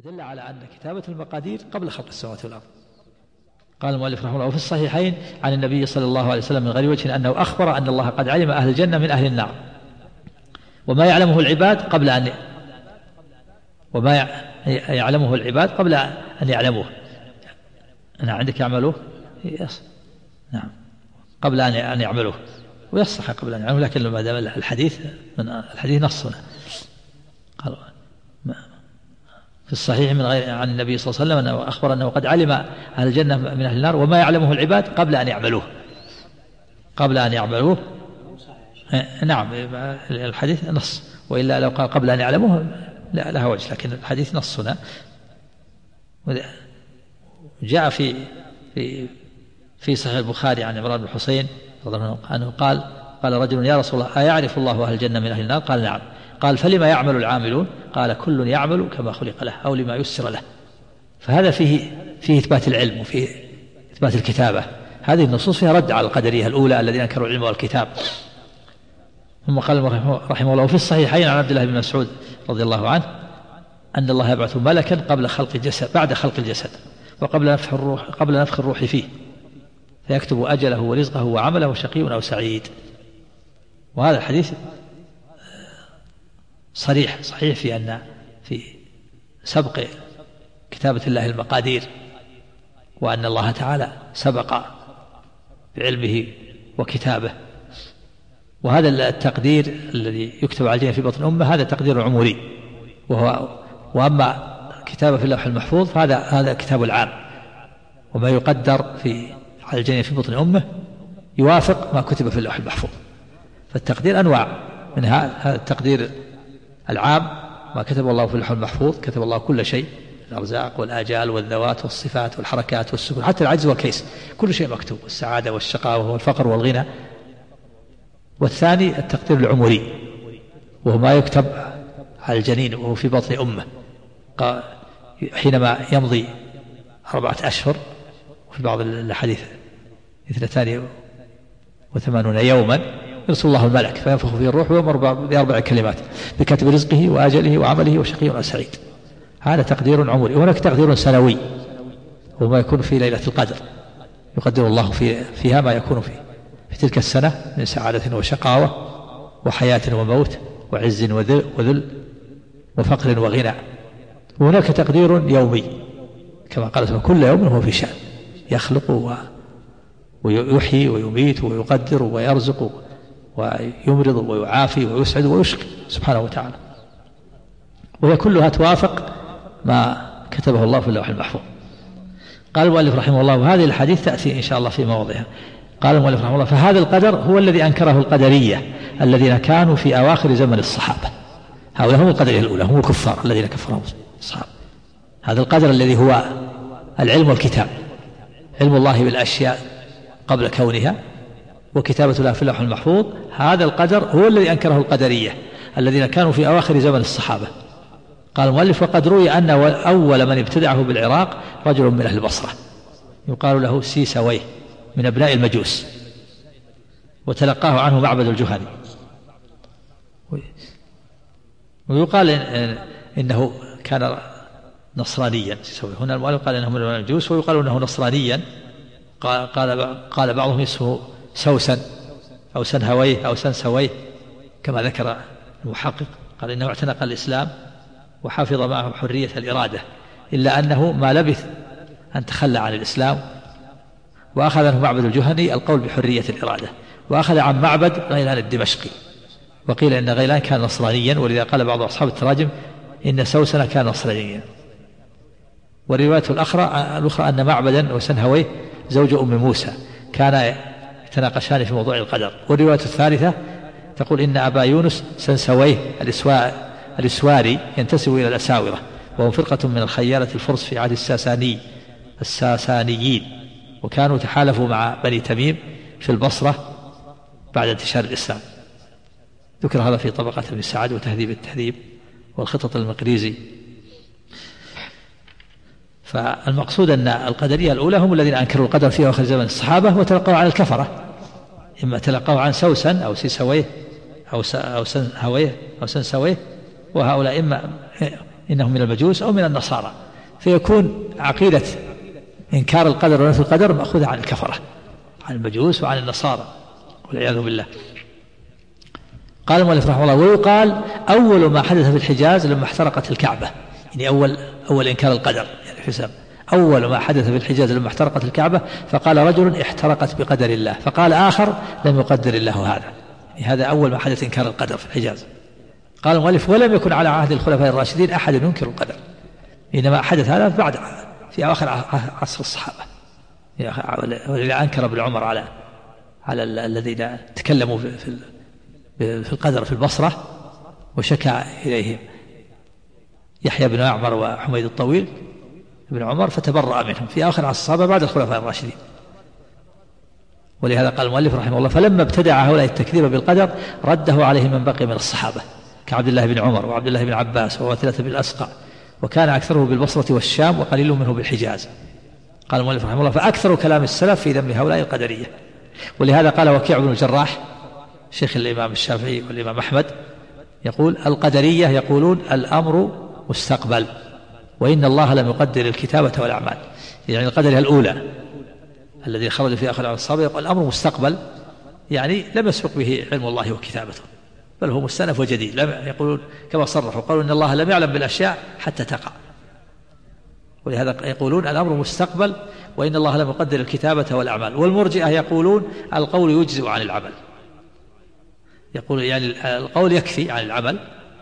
فدل على أن كتابة المقادير قبل خلق السماوات والأرض. قال المؤلف رحمه الله: وفي الصحيحين عن النبي صلى الله عليه وسلم من غير وجه أنه أخبر أن الله قد علم أهل الجنة من أهل النار، وما يعلمه العباد قبل أن يعلموه. أنا عندك يعملوه؟ نعم، قبل أن يعملوه، ويصح قبل أن يعملوه، لكن ما دام الحديث نصنا. قال في الصحيح من غير عن النبي صلى الله عليه وسلم أنه أخبر أنه قد علم أهل الجنة من أهل النار، وما يعلمه العباد قبل أن يعملوه. نعم، الحديث نص، وإلا لو قال قبل أن يعلموه لا لها وجه، لكن الحديث نصنا. جاء في صحيح البخاري عن عمران بن حسين رضي الله عنه قال رجل: يا رسول الله، أيعرف الله أهل الجنة من أهل النار؟ قال: نعم. قال: فلما يعمل العاملون؟ قال: كل يعمل كما خلق له أو لما يسر له. فهذا فيه إثبات العلم وفيه إثبات الكتابة. هذه النصوص فيها رد على القدرية الأولى الذين أنكروا العلم والكتاب. ثم قال رحمه الله: وفي الصحيحين عن عبد الله بن مسعود رضي الله عنه أن الله يبعث ملكا قبل خلق الجسد، بعد خلق الجسد، وقبل نفخ الروح فيه، فيكتب أجله ورزقه وعمله شقي أو سعيد. وهذا الحديث صحيح في أن في سبق كتابة الله المقادير، وأن الله تعالى سبق بعلمه وكتابه. وهذا التقدير الذي يكتب على الجنين في بطن أمه هذا تقدير عمري، وأما كتابة في اللوح المحفوظ فهذا كتاب العام، وما يقدر على الجنين في بطن أمه يوافق ما كتب في اللوح المحفوظ. فالتقدير أنواع، من هذا التقدير العام ما كتب الله في اللوح المحفوظ، كتب الله كل شيء، الأرزاق والآجال والذوات والصفات والحركات والسكون، حتى العجز والكيس، كل شيء مكتوب، السعادة والشقاوة والفقر والغنى. والثاني التقدير العمري، وهو ما يكتب على الجنين وهو في بطن أمه حينما يمضي 4 أشهر، وفي بعض الحديث 82 يوما، يرسل الله الملك فينفخ فيه الروح ويؤمر ب4 كلمات: بكتب رزقه وآجله وعمله وشقي أو سعيد. هذا تقدير عمري. وهناك تقدير سنوي، وما يكون في ليلة القدر، يقدر الله فيها ما يكون في تلك السنة من سعادة وشقاوة وحياة وموت وعز وذل وفقر وغنى. وهناك تقدير يومي، كما قال كل يوم هو في شأن، يخلق ويحيي ويميت ويقدر ويرزق ويمرض ويعافي ويسعد ويشقي سبحانه وتعالى. وهي كلها توافق ما كتبه الله في اللوح المحفوظ. قال المؤلف رحمه الله: وهذه الحديث تأتي إن شاء الله في مواضعها. قال المؤلف رحمه الله: فهذا القدر هو الذي أنكره القدرية الذين كانوا في أواخر زمن الصحابة. هؤلاء هم القدرية الأولى، هم الكفار الذين كفرهم الصحابة. هذا القدر الذي هو العلم والكتاب، علم الله بالأشياء قبل كونها، وكتابة الله في اللوح المحفوظ. هذا القدر هو الذي أنكره القدرية الذين كانوا في أواخر زمن الصحابة. قال المؤلف: وقد روي أن أول من ابتدعه بالعراق رجل من أهل البصرة يقال له سيسويه من أبناء المجوس، وتلقاه عنه معبد الجهني. ويقال إنه كان نصرانيا. هنا المؤلف قال إنه من المجوس، ويقال إنه نصرانيا. قال بعضهم اسمه سوسن أو سنهويه أو سنسويه كما ذكر المحقق. قال إنه اعتنق الإسلام وحافظ معه حرية الإرادة، إلا أنه ما لبث أن تخلى عن الإسلام، وأخذ عنه معبد الجهني القول بحرية الإرادة، وأخذ عن معبد غيلان الدمشقي. وقيل إن غيلان كان نصرانيا، ولذا قال بعض أصحاب التراجم إن سوسن كان نصرانيا. والرواية الأخرى أن معبدا وسنهويه زوج أم موسى كان يتناقشان في موضوع القدر. والرواية الثالثة تقول إن أبا يونس سنسويه الإسواري ينتسب إلى الأساورة، وهم فرقة من الخيالة الفرس في عهد الساسانيين، وكانوا تحالفوا مع بني تميم في البصرة بعد انتشار الإسلام. ذكر هذا في طبقات ابن سعد وتهذيب التهذيب والخطط المقريزي. فالمقصود أن القدرية الأولى هم الذين أنكروا القدر في آخر زمن الصحابة، وتلقوا عن الكفرة، إما تلقوا عن سوسن أو سيسويه أو سنهويه أو سنسويه، وهؤلاء إما إنهم من المجوس أو من النصارى، فيكون عقيدة إنكار القدر ونفي القدر مأخوذة عن الكفرة، عن المجوس وعن النصارى والعياذ بالله. قال المؤلف رحمه الله: ويقال أول ما حدث في الحجاز لما احترقت الكعبة، يعني أول إنكار القدر، يعني حساب أول ما حدث في الحجاز لما احترقت الكعبة، فقال رجل: احترقت بقدر الله، فقال آخر: لم يقدر الله هذا. يعني هذا أول ما حدث إنكار القدر في الحجاز. قال المؤلف: ولم يكن على عهد الخلفاء الراشدين أحد ينكر القدر، إنما حدث هذا بعد في آخر عصر الصحابة، والذي أنكر ابن عمر على الذين تكلموا في القدر في البصرة، وشكى إليهم يحيى بن أعمر وحميد الطويل ابن عمر، فتبرأ منهم في آخر عصر الصحابة بعد الخلفاء الراشدين. ولهذا قال المؤلف رحمه الله: فلما ابتدع هؤلاء التكذيب بالقدر رده عليه من بقي من الصحابة كعبد الله بن عمر وعبد الله بن عباس وواثلة بن الأسقع، وكان أكثره بالبصرة والشام وقليل منه بالحجاز. قال المؤلف رحمه الله: فأكثر كلام السلف في ذم هؤلاء القدرية. ولهذا قال وكيع بن الجراح شيخ الإمام الشافعي والإمام أحمد، يقول: القدرية يقولون الأمر مستقبل، وإن الله لم يقدر الكتابة والأعمال. يعني القدرية الأولى الذي خرج في آخر الصحابة يقول الأمر مستقبل، يعني لم يسبق به علم الله وكتابته، بل هو مستأنف وجديد. يقولون كما صرحوا، قالوا إن الله لم يعلم بالأشياء حتى تقع، ولهذا يقولون الأمر مستقبل وإن الله لم يقدر الكتابة والأعمال. والمرجئة يقولون القول يجزئ عن العمل، يقول يعني القول يكفي عن العمل،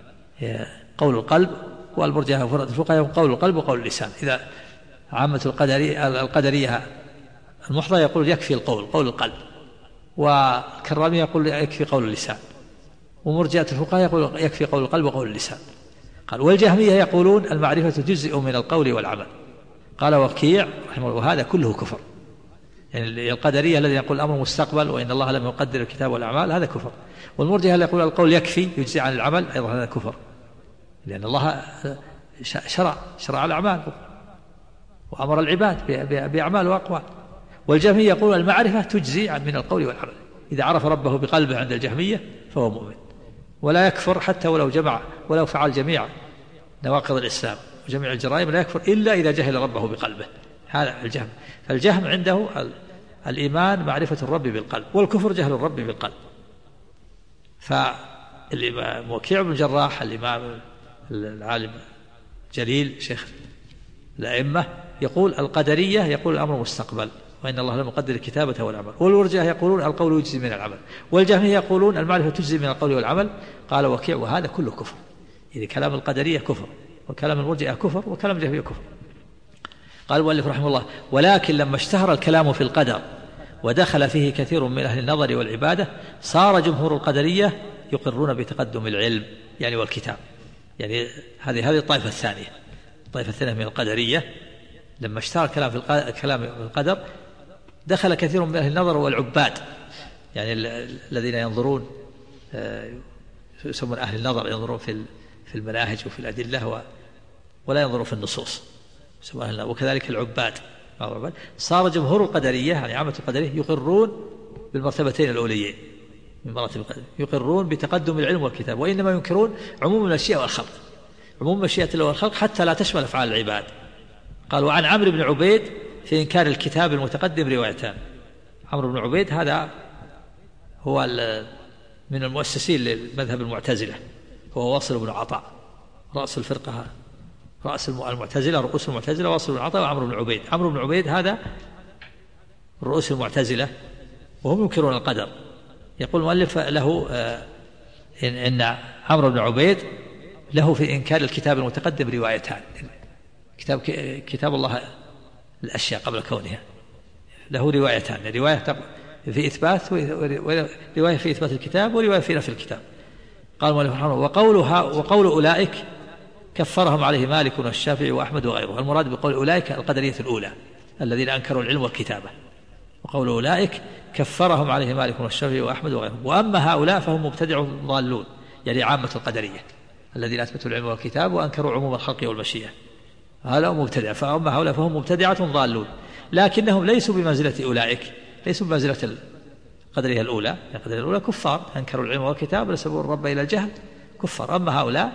قول القلب. والمرجئة الفقهاء قول القلب وقول اللسان. إذا عامة القدرية المحضة يقول يكفي القول، قول القلب، والكرامي يقول يكفي قول اللسان، ومرجئة الفقهاء يقول يكفي قول القلب وقول اللسان. قال والجهمية يقولون المعرفة تجزئ من القول والعمل. قال وكيع رحمه الله: وهذا كله كفر. يعني القدرية الذي يقول الأمر مستقبل وإن الله لم يقدر الكتاب والأعمال هذا كفر، والمرجئة الذي يقول القول يكفي يجزئ عن العمل أيضا هذا كفر، لأن الله شرع الأعمال وأمر العباد بأعمال وأقوال. والجهمية يقول المعرفة تجزي من القول والعمل، إذا عرف ربه بقلبه عند الجهمية فهو مؤمن، ولا يكفر حتى ولو فعل جميع نواقض الإسلام وجميع الجرائم لا يكفر إلا إذا جهل ربه بقلبه. هذا الجهم. فالجهم عنده الإيمان معرفة الرب بالقلب، والكفر جهل الرب بالقلب. فالإمام وكيع بن الجراح الإمام العالم جليل شيخ الأئمة يقول القدرية يقول الأمر مستقبل وإن الله لم يقدر الكتابة والعمل. والمرجئة يقولون القول يجزي من العمل. والجهمية يقولون المعرفة تجزي من القول والعمل. قال وكيع وهذا كله كفر. يعني كلام القدرية كفر، وكلام المرجئة كفر، وكلام الجهمية كفر. قال المؤلف رحمه الله: ولكن لما اشتهر الكلام في القدر ودخل فيه كثير من أهل النظر والعبادة صار جمهور القدرية يقرون بتقدم العلم يعني والكتاب. يعني هذه الطائفة الثانية، الطائفة الثانية من القدرية لما اشتهر الكلام في القدر دخل كثير من أهل النظر والعباد، يعني الذين ينظرون يسمون أهل النظر، ينظرون في المناهج وفي الأدلة ولا ينظرون في النصوص، وكذلك العباد. صار جمهور القدرية يعني عامة القدرية يقرون بالمرتبتين الأوليين من مراتب القدر، يقرون بتقدم العلم والكتاب، وإنما ينكرون عموم المشيئة والخلق، عموم مشيئة الله والخلق حتى لا تشمل أفعال العباد. قال وعن عمرو بن عبيد في إنكار الكتاب المتقدم روايتان. عمرو بن عبيد هذا هو من المؤسسين لمذهب المعتزلة، هو واصل بن عطاء رأس الفرقة، رأس المعتزلة، رؤوس المعتزلة واصل بن عطاء وعمرو بن عبيد. عمرو بن عبيد هذا رؤوس المعتزلة وهم ينكرون القدر. يقول المؤلف له إن عمرو بن عبيد له في إنكار الكتاب المتقدم روايتان. كتاب الله الأشياء قبل كونها له روايتان، رواية في إثبات ورواية في إثبات الكتاب ورواية في نفي الكتاب. قال المؤلف رحمه الله: وقول أولئك كفرهم عليه مالك والشافعي وأحمد وغيره. المراد بقول أولئك القدرية الأولى الذين أنكروا العلم والكتابة، وقول أولئك كفرهم عليه مالك والشافعي وأحمد وغيره. وأما هؤلاء فهم مبتدع ضالون، يعني عامة القدرية الذين أثبتوا العلم والكتاب وأنكروا عموم الخلق والمشيئة، هؤلاء مبتدع. فأما هؤلاء فهم مبتدعة ضالون، لكنهم ليسوا بمنزلة أولئك، ليسوا بمنزلة القدرية الأولى. القدرية الأولى كفار أنكروا العلم والكتاب ونسبوا الرب إلى الجهل، كفار. أما هؤلاء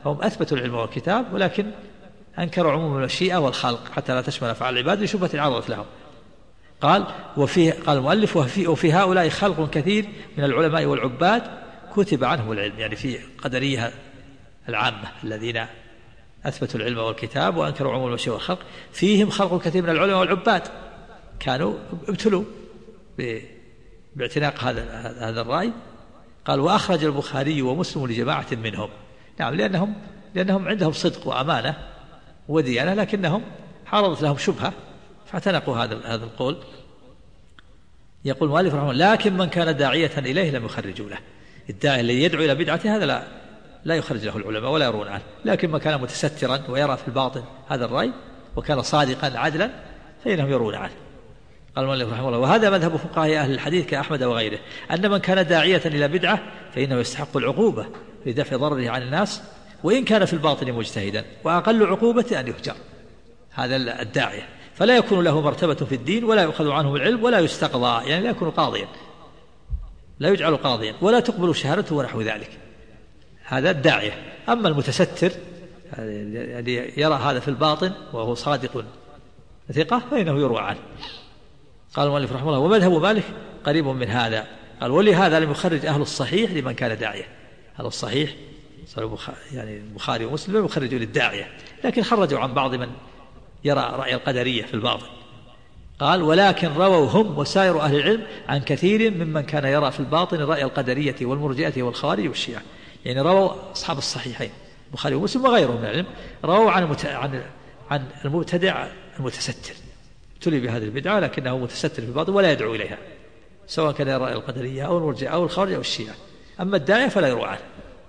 هم أثبتوا العلم والكتاب ولكن أنكروا عموم المشيئة والخلق حتى لا تشمل أفعال العباد لشبهة عرضت لهم. قال المؤلف وفي هؤلاء خلق كثير من العلماء والعباد كتب عنهم العلم، يعني في قدرية العامة الذين أثبتوا العلم والكتاب وأنكروا عموم المشيئة والخلق، فيهم خلق كثير من العلماء والعباد كانوا ابتلوا باعتناق هذا الرأي. قال وأخرج البخاري ومسلم لجماعة منهم، نعم لأنهم عندهم صدق وأمانة وديانة، لكنهم عرضت لهم شبهة فاعتنقوا هذا القول. يقول المؤلف رحمه الله لكن من كان داعية إليه لم يخرجوا له. الداعي الذي يدعو إلى بدعته هذا لا يخرج له العلماء ولا يرون عنه، لكن من كان متسترا ويرى في الباطن هذا الرأي وكان صادقا عدلا فإنهم يرون عنه. قال المؤلف رحمه الله وهذا مذهب فقهاء أهل الحديث كأحمد وغيره، أن من كان داعية إلى بدعة فإنه يستحق العقوبة لدفع ضرره عن الناس وإن كان في الباطن مجتهدا، وأقل عقوبة أن يهجر هذا الداعية، فلا يكون له مرتبة في الدين ولا يؤخذ عنه العلم ولا يستقضى، يعني لا يكون قاضيا، لا يجعل قاضيا ولا تقبل شهادته ونحو ذلك، هذا الداعية. أما المتستر يعني يرى هذا في الباطن وهو صادق ثقة فإنه يروى عنه. قال المؤلف رحمه الله ومذهب مالك قريب من هذا. قال ولهذا لم يخرج أهل الصحيح لمن كان داعية. أهل الصحيح يعني البخاري ومسلم لم يخرجوا للداعية، لكن خرجوا عن بعض من يرى رأي القدرية في الباطن. قال ولكن رووا هم وسائر أهل العلم عن كثير ممن كان يرى في الباطن رأي القدرية والمرجئة والخوارج والشيعة، يعني رووا أصحاب الصحيحين البخاري ومسلم وغيرهم من العلم رووا عن المبتدع المتستر ابتلي بهذه البدعة لكنه متستر في الباطن ولا يدعو إليها، سواء كان يرى رأي القدرية أو المرجئة أو الخوارج أو الشيعة. أما الداعية فلا يروى عنه.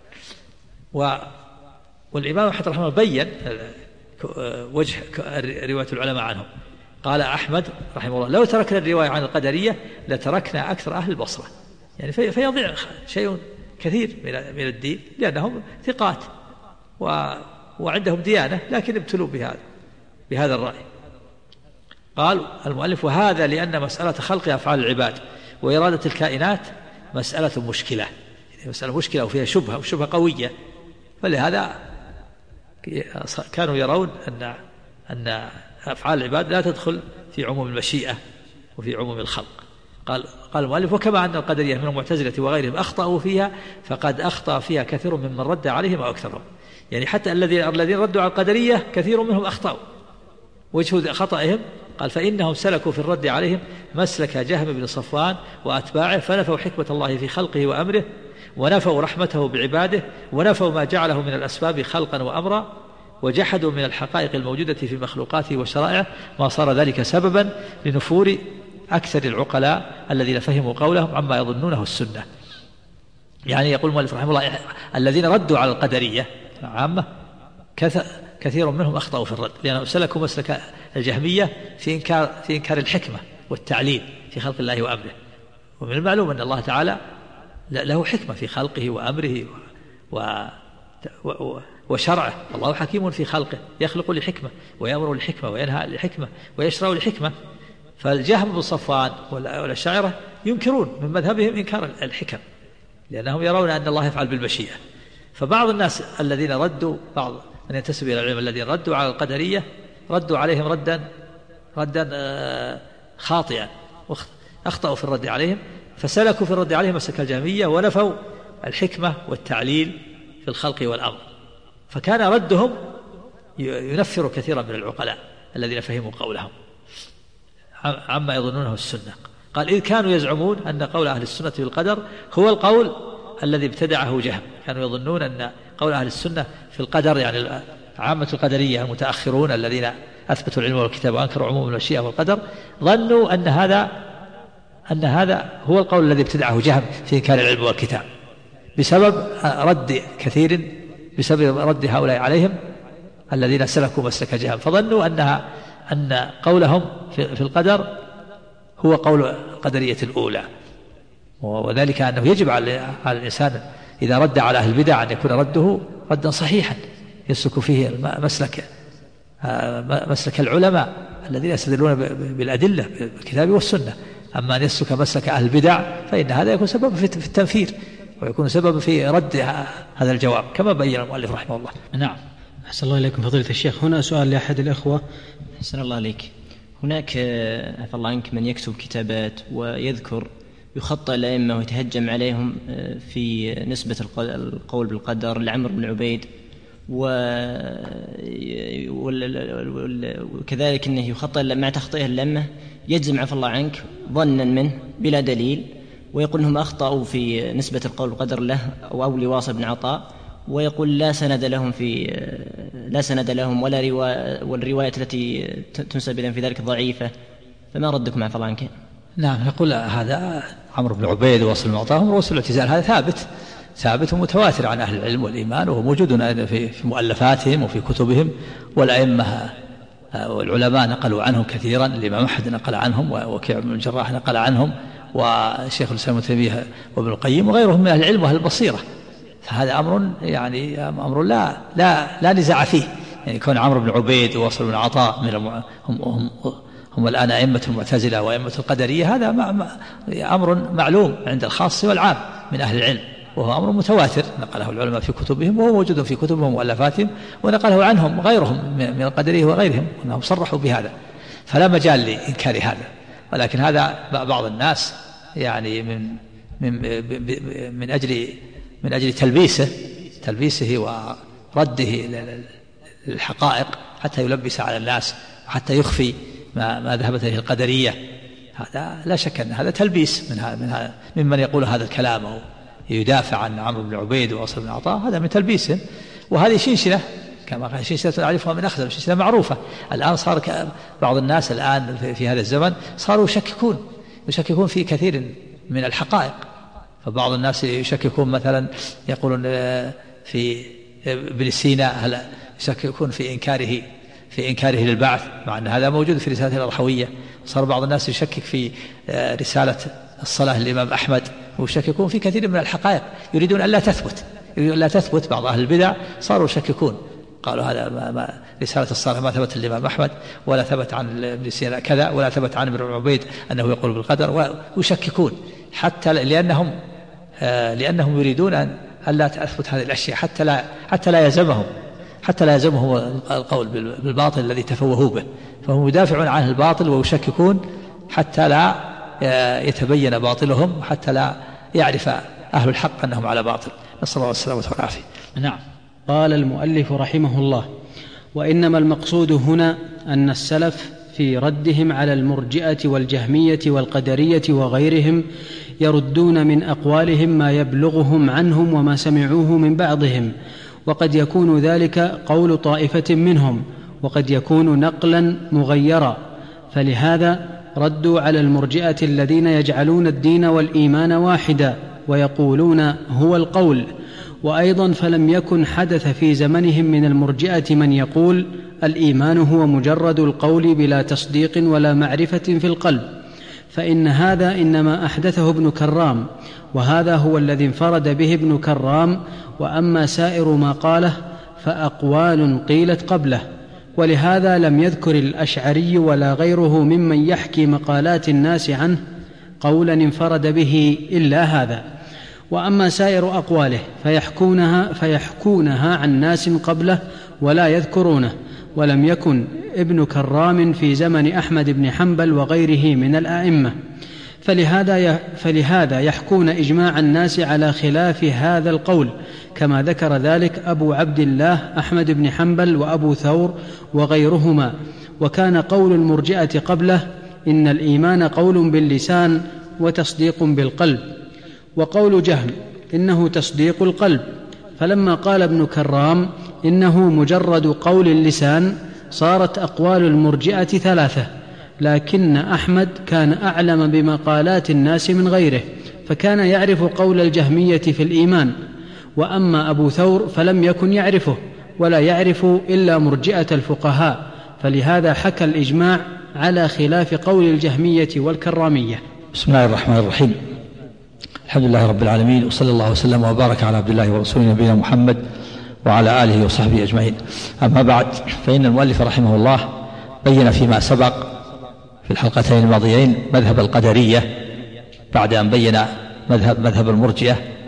والإمام أحمد رحمه الله بين وجه رواية العلماء عنهم. قال أحمد رحمه الله لو تركنا الرواية عن القدرية لتركنا أكثر أهل البصرة، يعني فيضيع شيء كثير من الدين لأنهم ثقات وعندهم ديانة لكن ابتلوا بهذا الرأي. قال المؤلف وهذا لأن مسألة خلق أفعال العباد وإرادة الكائنات مسألة مشكلة، يعني مسألة مشكلة وفيها شبهة وشبهة قوية، فلهذا كانوا يرون أن أفعال العباد لا تدخل في عموم المشيئة وفي عموم الخلق. قال المؤلف وكما أن القدرية من المعتزلة وغيرهم أخطأوا فيها فقد أخطأ فيها كثير ممن رد عليهم أو أكثرهم، يعني حتى الذين ردوا على القدرية كثير منهم أخطأوا. وجه خطأهم قال فإنهم سلكوا في الرد عليهم مسلك جهم بن صفوان وأتباعه فنفوا حكمة الله في خلقه وأمره ونفوا رحمته بعباده ونفوا ما جعله من الأسباب خلقا وأمرا وجحدوا من الحقائق الموجودة في مخلوقاته وشرائعه ما صار ذلك سببا لنفور أكثر العقلاء الذين فهموا قولهم عما يظنونه السنة. يعني يقول المؤلف رحمه الله الذين ردوا على القدرية عامة كثير منهم أخطأوا في الرد لأنهم سلكوا مسلك الجهمية في إنكار الحكمة والتعليل في خلق الله وأمره. ومن المعلوم أن الله تعالى له حكمة في خلقه وأمره وشرعه، الله حكيم في خلقه يخلق لحكمة ويأمر لحكمة وينهى لحكمة ويشرع لحكمة. فالجهم بن صفوان والأشاعرة ينكرون من مذهبهم إنكار الحكم لأنهم يرون أن الله يفعل بالمشيئة. فبعض الناس الذين ردوا بعض من ينتسب إلى العلم الذين ردوا على القدرية ردوا عليهم ردا خاطئا أخطأوا في الرد عليهم فسلكوا في الرد عليهم مسلك الجهمية ونفوا الحكمة والتعليل في الخلق والأمر، فكان ردهم ينفر كثيرا من العقلاء الذين فهموا قولهم عما يظنونه السنة. قال إذ كانوا يزعمون أن قول أهل السنة بالقدر هو القول الذي ابتدعه جهم، كانوا يظنون أن قول أهل السنة في القدر يعني عامة القدرية المتأخرون الذين أثبتوا العلم والكتاب وأنكروا عموم المشيئة والقدر ظنوا أن هذا هو القول الذي ابتدعه جهم في إنكار العلم والكتاب بسبب رد هؤلاء عليهم الذين سلكوا مسلك جهم، فظنوا أن قولهم في القدر هو قول القدرية الأولى، وذلك أنه يجب على الإنسان إذا رد على أهل البدع أن يكون رده ردا صحيحا يسلك فيه مسلك العلماء الذين يستدلون بالأدلة بالكتاب والسنة. أما أن يسلك مسلك أهل البدع فإن هذا يكون سبب في التنفير ويكون سبب في رد هذا الجواب كما بين المؤلف رحمه الله. نعم. أحسن الله إليكم فضيلة الشيخ. هنا سؤال لأحد الأخوة. أحسن الله عليك. هناك عفى الله عنك من يكتب كتابات ويذكر يخطئ الأئمة ويتهجم عليهم في نسبة القول بالقدر لعمرو بن عبيد، وكذلك أنه يخطئ مع تخطئه الأئمة يجزم عفى الله عنك ظنا منه بلا دليل، ويقول أنهم أخطأوا في نسبة القول بالقدر له أو لواصل بن عطاء، ويقول لا سند لهم والرواية التي تنسب إليهم في ذلك ضعيفة، فما ردكم عفى الله عنك؟ نعم، نقول هذا عمرو بن عبيد وواصل بن عطاء هم رؤوس الاعتزال، هذا ثابت ومتواتر عن أهل العلم والإيمان، وهو موجود في مؤلفاتهم وفي كتبهم، والأئمة والعلماء نقلوا عنهم كثيرا، الإمام أحمد نقل عنهم، ووكيع بن الجراح نقل عنهم، وشيخ الإسلام ابن تيمية وابن القيم وغيرهم من أهل العلم وأهل البصيرة. فهذا أمر لا نزاع فيه، يعني كون عمرو بن عبيد وواصل بن عطاء هم الآن أئمة المعتزلة وأئمة القدرية، هذا أمر معلوم عند الخاص والعام من أهل العلم، وهو أمر متواتر نقله العلماء في كتبهم، وهو موجود في كتبهم ومؤلفاتهم، ونقله عنهم غيرهم من القدرية وغيرهم أنهم صرحوا بهذا، فلا مجال لإنكار هذا. ولكن هذا بعض الناس يعني من أجل تلبيسه ورده للحقائق حتى يلبس على الناس وحتى يخفي ما ذهبت إليه القدرية، هذا لا شك أن هذا تلبيس ممن يقول هذا الكلام أو يدافع عن عمرو بن عبيد وواصل بن عطاء، هذا من تلبيسهم. وهذه شنشنة كما قال شنشنة نعرفها من أخذ، شنشنة معروفة. الآن صار بعض الناس الآن في هذا الزمن صاروا يشككون في كثير من الحقائق، فبعض الناس يشككون مثلا يقولون في ابن سينا، هل يشككون في إنكاره للبعث، مع أن هذا موجود في رسالة الأرحوية. صار بعض الناس يشكك في رسالة الصلاة للإمام أحمد، ويشككون في كثير من الحقائق، يريدون أن لا تثبت. بعض أهل البدع صاروا يشككون، قالوا هذا ما رسالة الصلاة ما ثبت للإمام أحمد، ولا ثبت عن ابن سينا كذا، ولا ثبت عن ابن عبيد أنه يقول بالقدر، ويشككون حتى لأنهم يريدون أن لا تثبت هذه الأشياء حتى لا يلزمهم القول بالباطل الذي تفوهوا به، فهم يدافعون عن الباطل ويشككون حتى لا يتبين باطلهم، حتى لا يعرف أهل الحق أنهم على باطل. نسأل الله السلامة والعافية. نعم. قال المؤلف رحمه الله: وإنما المقصود هنا أن السلف في ردهم على المرجئة والجهمية والقدرية وغيرهم يردون من أقوالهم ما يبلغهم عنهم وما سمعوه من بعضهم، وقد يكون ذلك قول طائفة منهم، وقد يكون نقلا مغيرا، فلهذا ردوا على المرجئة الذين يجعلون الدين والإيمان واحدا ويقولون هو القول. وأيضا فلم يكن حدث في زمنهم من المرجئة من يقول الإيمان هو مجرد القول بلا تصديق ولا معرفة في القلب، فإن هذا إنما أحدثه ابن كرام، وهذا هو الذي انفرد به ابن كرام، وأما سائر ما قاله فأقوال قيلت قبله. ولهذا لم يذكر الأشعري ولا غيره ممن يحكي مقالات الناس عنه قولا انفرد به إلا هذا. وأما سائر أقواله فيحكونها عن ناس قبله ولا يذكرونه. ولم يكن ابن كرام في زمن أحمد بن حنبل وغيره من الأئمة، فلهذا يحكون إجماع الناس على خلاف هذا القول، كما ذكر ذلك أبو عبد الله أحمد بن حنبل وأبو ثور وغيرهما. وكان قول المرجئة قبله إن الإيمان قول باللسان وتصديق بالقلب، وقول جهم إنه تصديق القلب. فلما قال ابن كرام إنه مجرد قول اللسان صارت أقوال المرجئة ثلاثة، لكن أحمد كان أعلم بمقالات الناس من غيره، فكان يعرف قول الجهمية في الإيمان. وأما أبو ثور فلم يكن يعرفه، ولا يعرف إلا مرجئة الفقهاء، فلهذا حكى الإجماع على خلاف قول الجهمية والكرامية. بسم الله الرحمن الرحيم. الحمد لله رب العالمين، وصلى الله وسلم وبارك على عبد الله ورسوله نبينا محمد وعلى آله وصحبه أجمعين. أما بعد، فإن المؤلف رحمه الله بين فيما سبق في الحلقتين الماضيين مذهب القدرية بعد أن بين مذهب المرجئة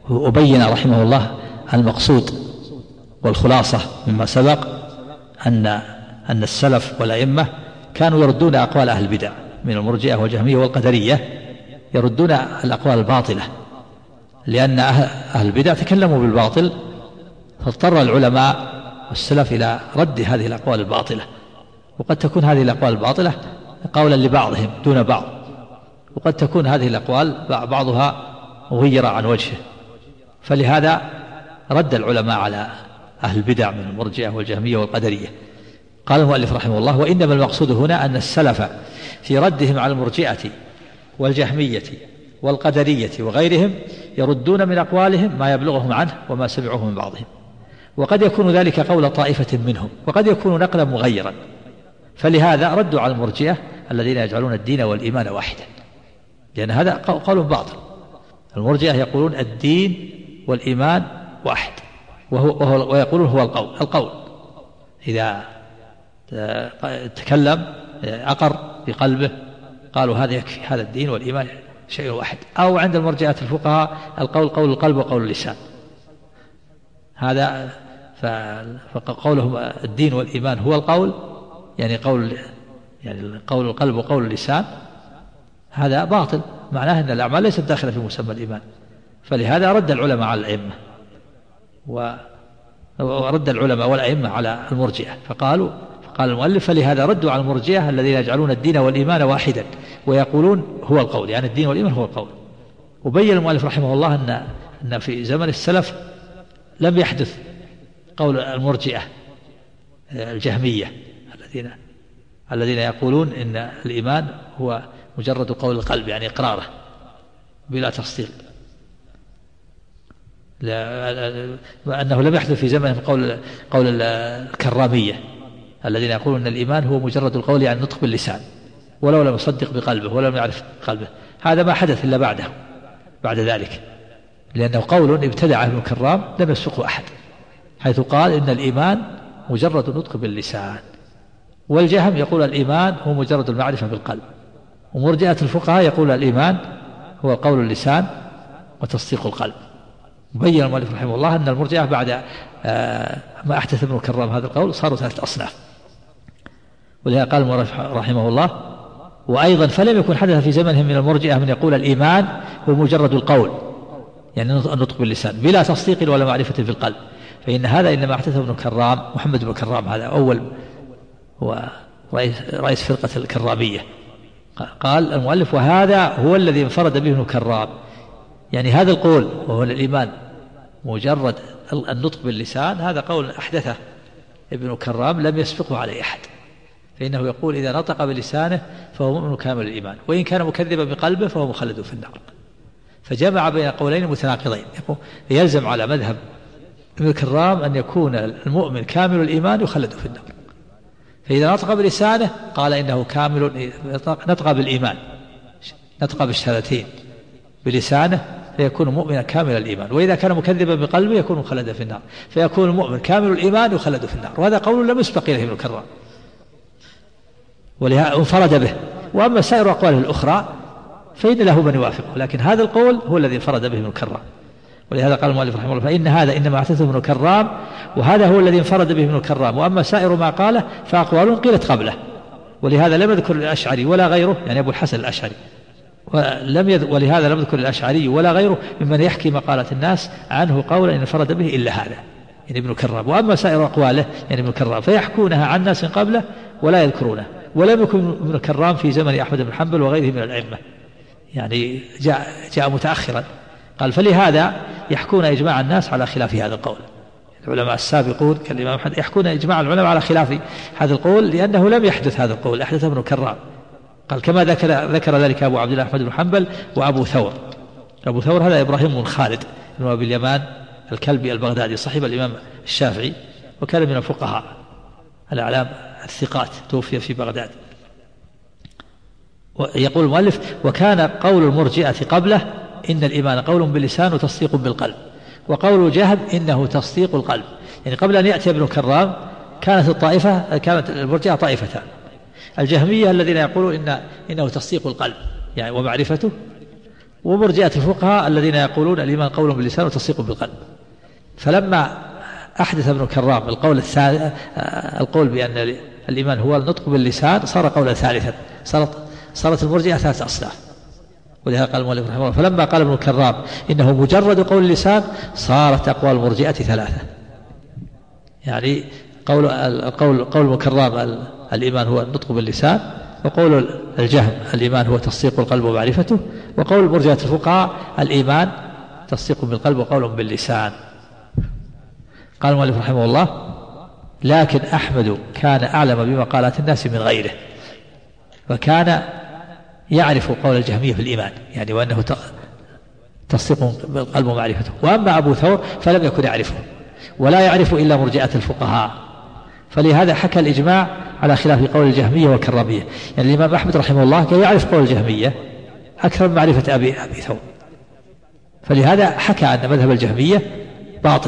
وبين رحمه الله المقصود والخلاصة مما سبق أن السلف والأئمة كانوا يردون أقوال أهل البدع من المرجئة والجهمية والقدرية، يردون الأقوال الباطلة، لأن أهل البدع تكلموا بالباطل، فاضطر العلماء والسلف إلى رد هذه الأقوال الباطلة. وقد تكون هذه الأقوال الباطلة قولا لبعضهم دون بعض، وقد تكون هذه الأقوال بعضها مغيرة عن وجهه، فلهذا رد العلماء على أهل البدع من المرجئة والجهمية والقدرية. قال المؤلف رحمه الله: وإنما المقصود هنا أن السلف في ردهم على المرجئة والجهمية والقدرية وغيرهم يردون من أقوالهم ما يبلغهم عنه وما سمعوه من بعضهم، وقد يكون ذلك قول طائفة منهم، وقد يكون نقلا مغيرا، فلهذا ردوا على المرجئة الذين يجعلون الدين والإيمان واحدا، لأن هذا قول باطل. المرجئة يقولون الدين والإيمان واحد، ويقولون هو القول إذا تكلم أقر بقلبه قالوا هذا يكفي، هذا الدين والإيمان شيء واحد. أو عند المرجئة الفقهاء القول قول القلب وقول اللسان، هذا فقولهم الدين والإيمان هو القول، يعني قول القلب وقول اللسان، هذا باطل، معناه أن الأعمال ليست داخلة في مسمى الإيمان. فلهذا رد العلماء على الأئمة ورد العلماء والأئمة على المرجئة، فقال المؤلف: فلهذا ردوا على المرجئة الذين يجعلون الدين والإيمان واحدا ويقولون هو القول، يعني الدين والإيمان هو القول. وبين المؤلف رحمه الله أن في زمن السلف لم يحدث قول المرجئة الجهمية الذين يقولون إن الإيمان هو مجرد قول القلب، يعني إقراره بلا تصديق، أنه لم يحدث في زمنهم قول الكرامية الذين يقولون أن الإيمان هو مجرد القول، يعني النطق باللسان ولو لم يصدق بقلبه ولو لم يعرف بقلبه. هذا ما حدث إلا بعد ذلك، لأنه قول ابتدعه ابن كرام لم يسبقه أحد، حيث قال إن الإيمان مجرد النطق باللسان. والجهم يقول الإيمان هو مجرد المعرفة بالقلب، ومرجئة الفقهاء يقول الإيمان هو قول اللسان وتصديق القلب. بين المؤلف رحمه الله أن المرجئة بعد ما أحدث ابن كرام هذا القول صاروا 3 أصناف. ولهذا قال المؤلف رحمه الله: وأيضا فلم يكن حدث في زمنهم من المرجئة من يقول الإيمان هو مجرد القول، يعني النطق باللسان بلا تصديق ولا معرفة في القلب، فإن هذا إنما أحدثه ابن كرام، محمد بن كرام، هذا أول هو رئيس فرقة الكرامية. قال المؤلف: وهذا هو الذي انفرد به ابن كرام، يعني هذا القول وهو الإيمان مجرد النطق باللسان، هذا قول أحدثه ابن كرام لم يسبقه عليه أحد، فإنه يقول إذا نطق بلسانه فهو مؤمن كامل الإيمان، وإن كان مكذبا بقلبه فهو مخلد في النار. فجمع بين قولين متناقضين، يلزم على مذهب ابن كرام أن يكون المؤمن كامل الإيمان يخلد في النار، فإذا نطق بلسانه قال إنه كامل، نطق بالإيمان، نطق بالشهادتين بلسانه فيكون مؤمنا كامل الإيمان، وإذا كان مكذبا بقلبه يكون مخلدا في النار، فيكون المؤمن كامل الإيمان يخلد في النار. وهذا قول لم يسبق إليه ابن كرام، ولهذا انفرد به. وأما سائر أقواله الأخرى فإن له من يوافقه، لكن هذا القول هو الذي انفرد به ابن كرام. ولهذا قال المؤلف رحمه الله: فإن هذا إنما أحدثه ابن كرام، وهذا هو الذي انفرد به ابن كرام، وأما سائر ما قاله فأقوال قيلت قبله. ولهذا لم يذكر الأشعري ولا غيره، يعني أبو الحسن الأشعري، ولهذا لم يذكر الأشعري ولا غيره ممن يحكي مقالة الناس عنه قولا إن انفرد به إلا هذا، يعني ابن كرام. وأما سائر أقواله يعني ابن كرام فيحكونها عن ناس قبله ولا يذكرونه، ولم يكن ابن كرام في زمن أحمد بن حنبل وغيره من الأئمة، يعني جاء متأخرا. قال: فلهذا يحكون إجماع الناس على خلاف هذا القول. العلماء السابقون كالإمام أحمد يحكون إجماع العلماء على خلاف هذا القول، لأنه لم يحدث هذا القول، أحدثه ابن كرام. قال: كما ذكر ذلك أبو عبد الله أحمد بن حنبل وأبو ثور. أبو ثور هذا إبراهيم بن خالد بن أبي اليمان الكلبي البغدادي، صاحب الإمام الشافعي، وكان من الفقهاء الأعلام الثقات، توفي في بغداد. يقول المؤلف: وكان قول المرجئة قبله إن الإيمان قول باللسان وتصديق بالقلب، وقول الجهم إنه تصديق القلب. يعني قبل أن يأتي ابن كرام كانت المرجئة طائفتان: الجهمية الذين يقولون إنه تصديق القلب يعني ومعرفته، ومرجئة الفقهاء الذين يقولون الإيمان قول باللسان وتصديق بالقلب. فلما أحدث ابن كرام القول بأن الإيمان هو النطق باللسان صار قولا ثالثا، صارت المرجئة 3 أصناف. ولهذا قال المؤلف رحمه الله فلما قال ابن كرام إنه مجرد قول اللسان صارت أقوال المرجئة 3. يعني قول ابن كرام الإيمان هو النطق باللسان، وقول الجهم الإيمان هو تصديق القلب ومعرفته، وقول مرجئة الفقهاء الإيمان تصديق بالقلب وقول باللسان. قال المؤلف رحمه الله لكن أحمد كان أعلم بمقالات الناس من غيره، وكان يعرف قول الجهمية في الإيمان يعني وأنه تصديق بالقلب ومعرفته. وأما أبو ثور فلم يكن يعرفه، ولا يعرف إلا مرجئة الفقهاء، فلهذا حكى الإجماع على خلاف قول الجهمية والكرامية. يعني الإمام أحمد رحمه الله كان يعرف قول الجهمية أكثر من معرفة أبي ثور، فلهذا حكى أن مذهب الجهمية باطل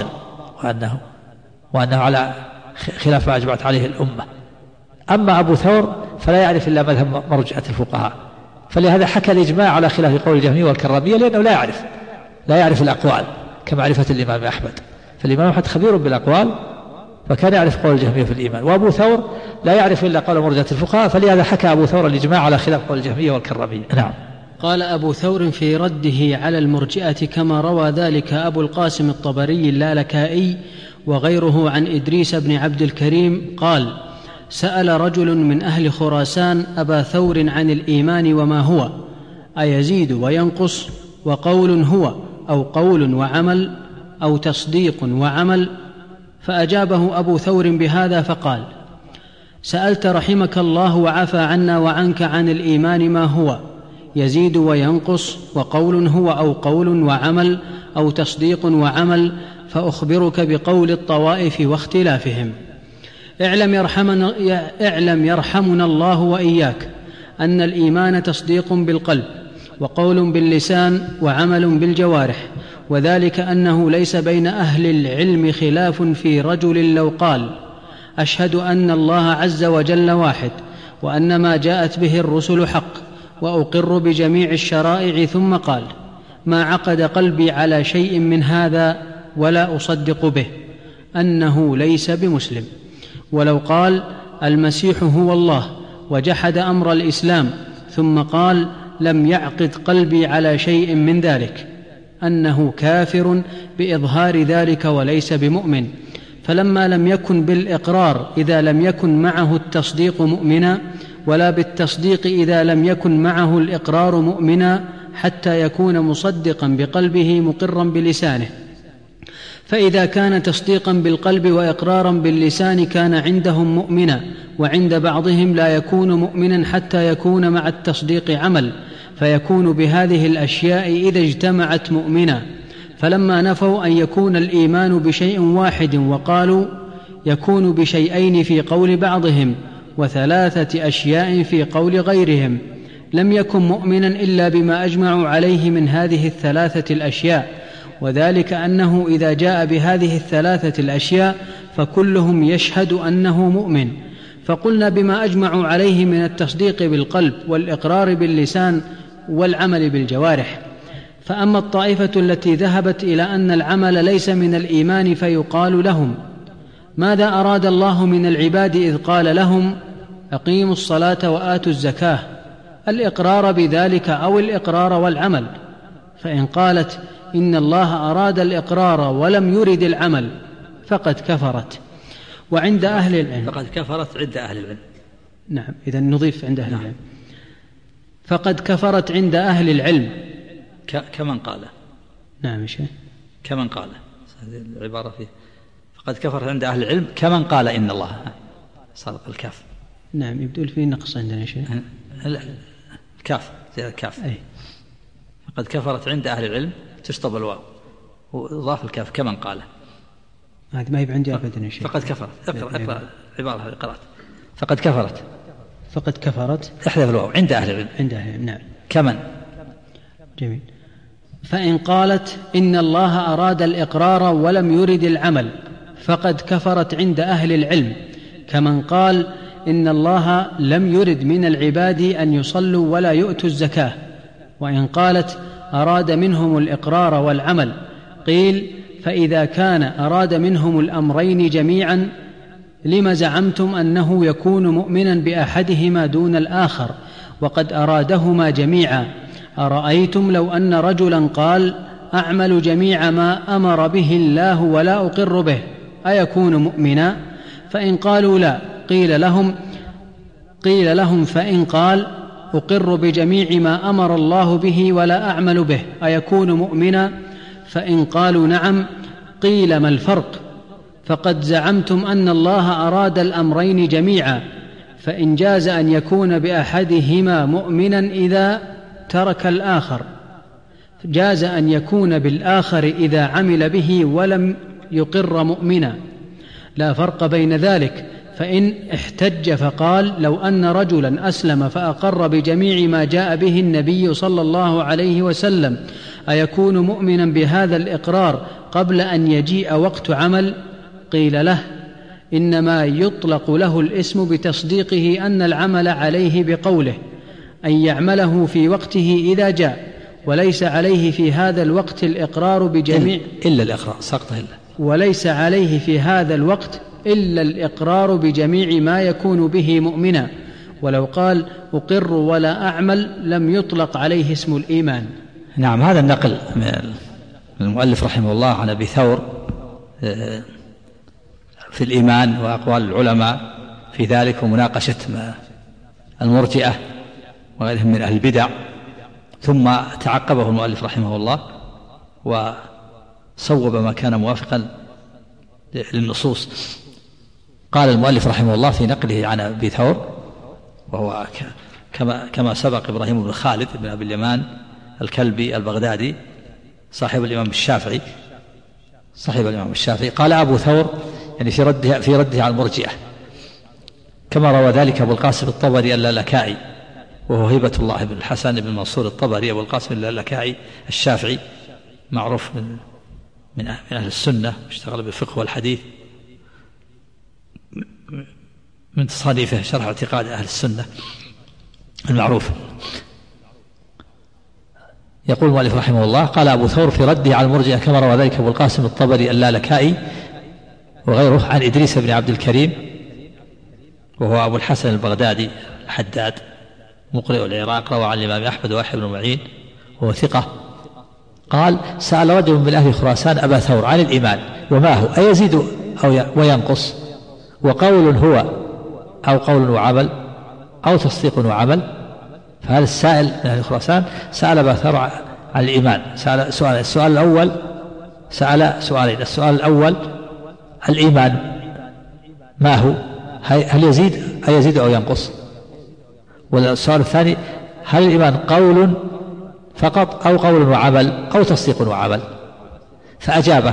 وأنه على خلاف ما أجمعت عليه الأمة. أما أبو ثور فلا يعرف إلا مذهب مرجئة الفقهاء، فلهذا حكى الإجماع على خلاف قول الجهمية والكرامية، لأنه لا يعرف الأقوال كمعرفة الإمام أحمد. فالإمام أحمد خبير بالأقوال فكان يعرف قول الجهمية في الإيمان، وأبو ثور لا يعرف إلا قول مرجئة الفقهاء، فلهذا حكى أبو ثور الإجماع على خلاف قول الجهمية والكرامية. نعم. قال أبو ثور في رده على المرجئة كما روى ذلك أبو القاسم الطبري اللالكائي وغيره عن إدريس بن عبد الكريم قال سأل رجل من أهل خراسان أبا ثور عن الإيمان وما هو، أيزيد وينقص وقول هو أو قول وعمل أو تصديق وعمل؟ فأجابه أبو ثور بهذا فقال سألت رحمك الله وعفى عنا وعنك عن الإيمان ما هو، يزيد وينقص وقول هو أو قول وعمل أو تصديق وعمل، فأخبرك بقول الطوائف واختلافهم. اعلم يرحمنا الله وإياك أن الإيمان تصديق بالقلب وقول باللسان وعمل بالجوارح، وذلك أنه ليس بين أهل العلم خلاف في رجل لو قال أشهد أن الله عز وجل واحد وأن ما جاءت به الرسل حق وأقر بجميع الشرائع، ثم قال ما عقد قلبي على شيء من هذا ولا أصدق به، أنه ليس بمسلم. ولو قال المسيح هو الله وجحد أمر الإسلام ثم قال لم يعقد قلبي على شيء من ذلك، أنه كافر بإظهار ذلك وليس بمؤمن. فلما لم يكن بالإقرار إذا لم يكن معه التصديق مؤمنا، ولا بالتصديق إذا لم يكن معه الإقرار مؤمنا، حتى يكون مصدقا بقلبه مقرا بلسانه. فإذا كان تصديقا بالقلب وإقرارا باللسان كان عندهم مؤمنا، وعند بعضهم لا يكون مؤمنا حتى يكون مع التصديق عمل، فيكون بهذه الأشياء إذا اجتمعت مؤمنا. فلما نفوا أن يكون الإيمان بشيء واحد وقالوا يكون بشيئين في قول بعضهم وثلاثة أشياء في قول غيرهم، لم يكن مؤمنا إلا بما أجمعوا عليه من هذه الثلاثة الأشياء، وذلك أنه إذا جاء بهذه الثلاثة الأشياء فكلهم يشهد أنه مؤمن. فقلنا بما أجمعوا عليه من التصديق بالقلب والإقرار باللسان والعمل بالجوارح. فأما الطائفة التي ذهبت إلى أن العمل ليس من الإيمان فيقال لهم ماذا أراد الله من العباد إذ قال لهم أقيموا الصلاة وآتوا الزكاة، الإقرار بذلك أو الإقرار والعمل؟ فإن قالت إن الله أراد الإقرار ولم يرد العمل فقد كفرت. وعند أهل العلم فقد كفرت عند أهل العلم. نعم، إذن نضيف عند أهل العلم. فقد كفرت عند أهل العلم كمن قال. نعم شيء كمن قال، هذه العبارة فيه فقد كفرت عند أهل العلم كمن قال إن الله صدق الكاف. نعم، يبدو فيه نقص عندنا شيء. الكاف زي الكاف. أي. فقد كفرت عند أهل العلم تشطب الواو وضاف الكاف كمن قال. هذا ما يبقى عندي أبدا شيء. فقد كفرت. اقرأ العبارة هذه قرأت. فقد كفرت احذف الواو عند أهل العلم. عند أهل العلم. نعم. كمن. جميل. فإن قالت إن الله أراد الإقرار ولم يرد العمل فقد كفرت عند أهل العلم كمن قال إن الله لم يرد من العباد أن يصلوا ولا يؤتوا الزكاة. وإن قالت أراد منهم الإقرار والعمل. قيل: فإذا كان أراد منهم الأمرين جميعا لم زعمتم أنه يكون مؤمنا بأحدهما دون الآخر وقد أرادهما جميعا؟ أرأيتم لو أن رجلا قال: أعمل جميع ما أمر به الله ولا أقر به، أيكون مؤمنا؟ فإن قالوا لا، قيل لهم: فإن قال: أقر بجميع ما أمر الله به ولا أعمل به، أيكون مؤمنا؟ فإن قالوا نعم، قيل: ما الفرق؟ فقد زعمتم أن الله أراد الأمرين جميعا، فإن جاز أن يكون بأحدهما مؤمنا إذا ترك الآخر، جاز أن يكون بالآخر إذا عمل به ولم يقر مؤمنا، لا فرق بين ذلك. فإن احتج فقال: لو أن رجلا أسلم فأقر بجميع ما جاء به النبي صلى الله عليه وسلم، أيكون مؤمنا بهذا الإقرار قبل أن يجيء وقت عمل؟ قيل له: إنما يطلق له الاسم بتصديقه أن العمل عليه بقوله، أن يعمله في وقته إذا جاء، وليس عليه في هذا الوقت الإقرار بجميع إلا الإقرار سقط وليس عليه في هذا الوقت إلا الإقرار بجميع ما يكون به مؤمنا. ولو قال: أقر ولا أعمل لم يطلق عليه اسم الإيمان. نعم، هذا النقل من المؤلف رحمه الله عن أبي ثور في الإيمان وأقوال العلماء في ذلك ومناقشة المرجئة وغيرهم من أهل البدع، ثم تعقبه المؤلف رحمه الله وصوب ما كان موافقا للنصوص. قال المؤلف رحمه الله في نقله عن أبي ثور، وهو كما سبق إبراهيم بن خالد بن أبي اليمان الكلبي البغدادي صاحب الإمام الشافعي، قال أبو ثور يعني في رده على المرجئة، كما روى ذلك أبو القاسم الطبري اللالكائي، وهو هبة الله بن الحسن بن منصور الطبري أبو القاسم اللالكائي الشافعي، معروف من أهل السنة، اشتغل بالفقه والحديث، من تصانيفه شرح اعتقاد أهل السنة المعروف. يقول المؤلف رحمه الله: قال أبو ثور في رده على المرجئة كما روى ذلك أبو القاسم الطبري اللالكائي وغيره عن إدريس بن عبد الكريم، وهو أبو الحسن البغدادي الحداد مقرئ العراق، روى عن الإمام أحمد ويحيى بن معين وهو ثقة. قال: سأل رجل من أهل خراسان أبا ثور عن الإيمان وما هو، أيزيد وينقص، وقول هو أو قول وعمل أو تصديق وعمل؟ فهذا السائل من أهل خراسان سأل أبا ثور عن الإيمان، السؤال الأول سأل سؤالين. السؤال الأول: الإيمان ما هو، هل يزيد أو ينقص؟ والسؤال الثاني: هل الإيمان قول فقط أو قول وعمل أو تصديق وعمل؟ فأجابه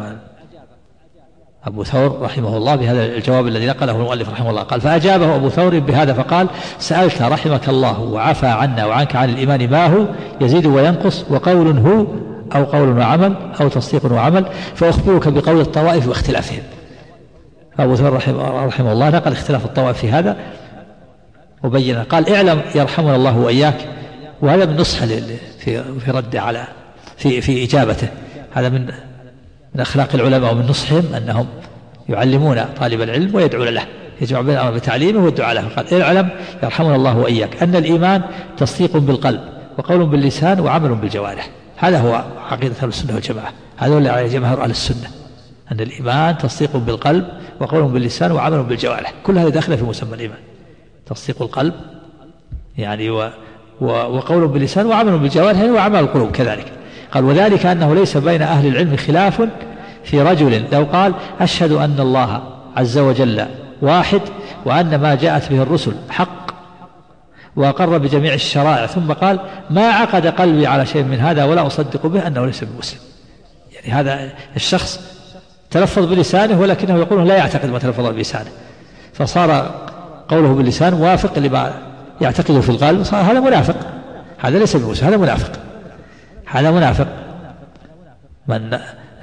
أبو ثور رحمه الله بهذا الجواب الذي نقله المؤلف رحمه الله. قال: فأجابه أبو ثور بهذا فقال: سألت رحمك الله وعفى عنا وعنك عن الإيمان ما هو، يزيد وينقص، وقول هو أو قول وعمل أو تصديق وعمل، فأخبرك بقول الطوائف واختلافهم. أبو ثور رحمه الله نقل اختلاف الطوائف في هذا وبين، قال: اعلم يرحمنا الله وإياك، وهذا من نصح في رد على في إجابته، هذا من أخلاق العلماء ومن نصحهم أنهم يعلمون طالب العلم ويدعون له، يجمع بين الأمر بتعليمه والدعاء له. قال: اعلم يرحمنا الله وإياك أن الإيمان تصديق بالقلب وقول باللسان وعمل بالجوارح. هذا هو عقيدة أهل السنة والجماعة، هذا هو اللي عليه جماهير أهل السنة، أن الإيمان تصديق بالقلب وقول باللسان وعمل بالجوارح، كل هذا داخل في مسمى الإيمان. تصديق القلب يعني وقول باللسان وعمل بالجوارح وعمل القلوب كذلك. قال: وذلك أنه ليس بين أهل العلم خلاف في رجل لو قال: أشهد أن الله عز وجل واحد وأن ما جاءت به الرسل حق، وأقر بجميع الشرائع، ثم قال: ما عقد قلبي على شيء من هذا ولا أصدق به أنه ليس بمسلم. يعني هذا الشخص تلفظ بلسانه ولكنه يقول لا يعتقد ما تلفظ بلسانه، فصار قوله باللسان وافق لما يعتقده في القلب، صار هذا منافق، هذا ليس بمسلم، هذا منافق. من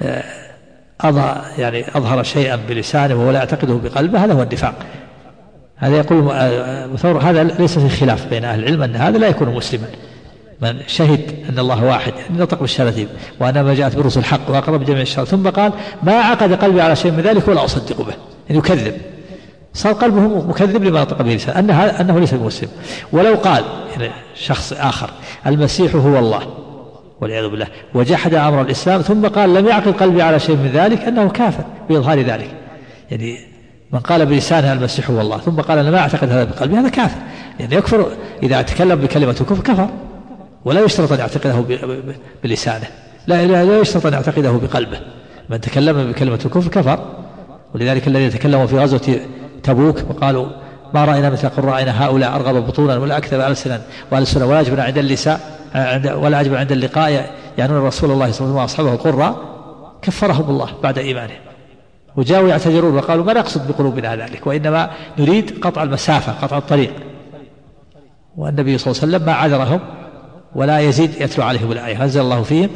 أظهر شيئا بلسانه وهو لا يعتقده بقلبه هذا هو النفاق. هذا يقول ثور هذا ليس في خلاف بين أهل العلم أن هذا لا يكون مسلما، من شهد أن الله واحد نطق بالشهادتين وأنا ما جاءت بالرسل الحق وأقر بجميع الشهادات ثم قال ما عقد قلبي على شيء من ذلك ولا أصدق به، يعني يكذب، صار قلبه مكذب لما نطق به لسان أنه ليس بمسلم. ولو قال يعني شخص آخر المسيح هو الله والعياذ بالله وجحد أمر الإسلام ثم قال لم يعقد قلبي على شيء من ذلك أنه كافر بإظهار ذلك. يعني من قال بلسانه المسيح هو الله ثم قال أنا ما أعتقد هذا بقلبي هذا كافر، يعني يكفر إذا تكلم بكلمة الكفر كفر، ولا يشترط أن يعتقده بلسانه، لا يشترط أن يعتقده بقلبه. من تكلم بكلمة الكفر كفر. ولذلك الذين تكلموا في غزوة تبوك وقالوا ما رأينا مثل قرائنا هؤلاء أرغب بطونا ولا أكثر ألسنا وألسنا ولا أجبنا عند اللساء ولا أجبنا عند اللقاء يعنون رسول الله صلى الله عليه وسلم وأصحابه القراء، كفرهم الله بعد إيمانهم وجاءوا يعتذرون وقالوا ما نقصد بقلوبنا ذلك وإنما نريد قطع المسافة قطع الطريق. والنبي صلى الله عليه وسلم ما عذرهم ولا يزيد يتلو عليهم الآية أنزل الله فيهم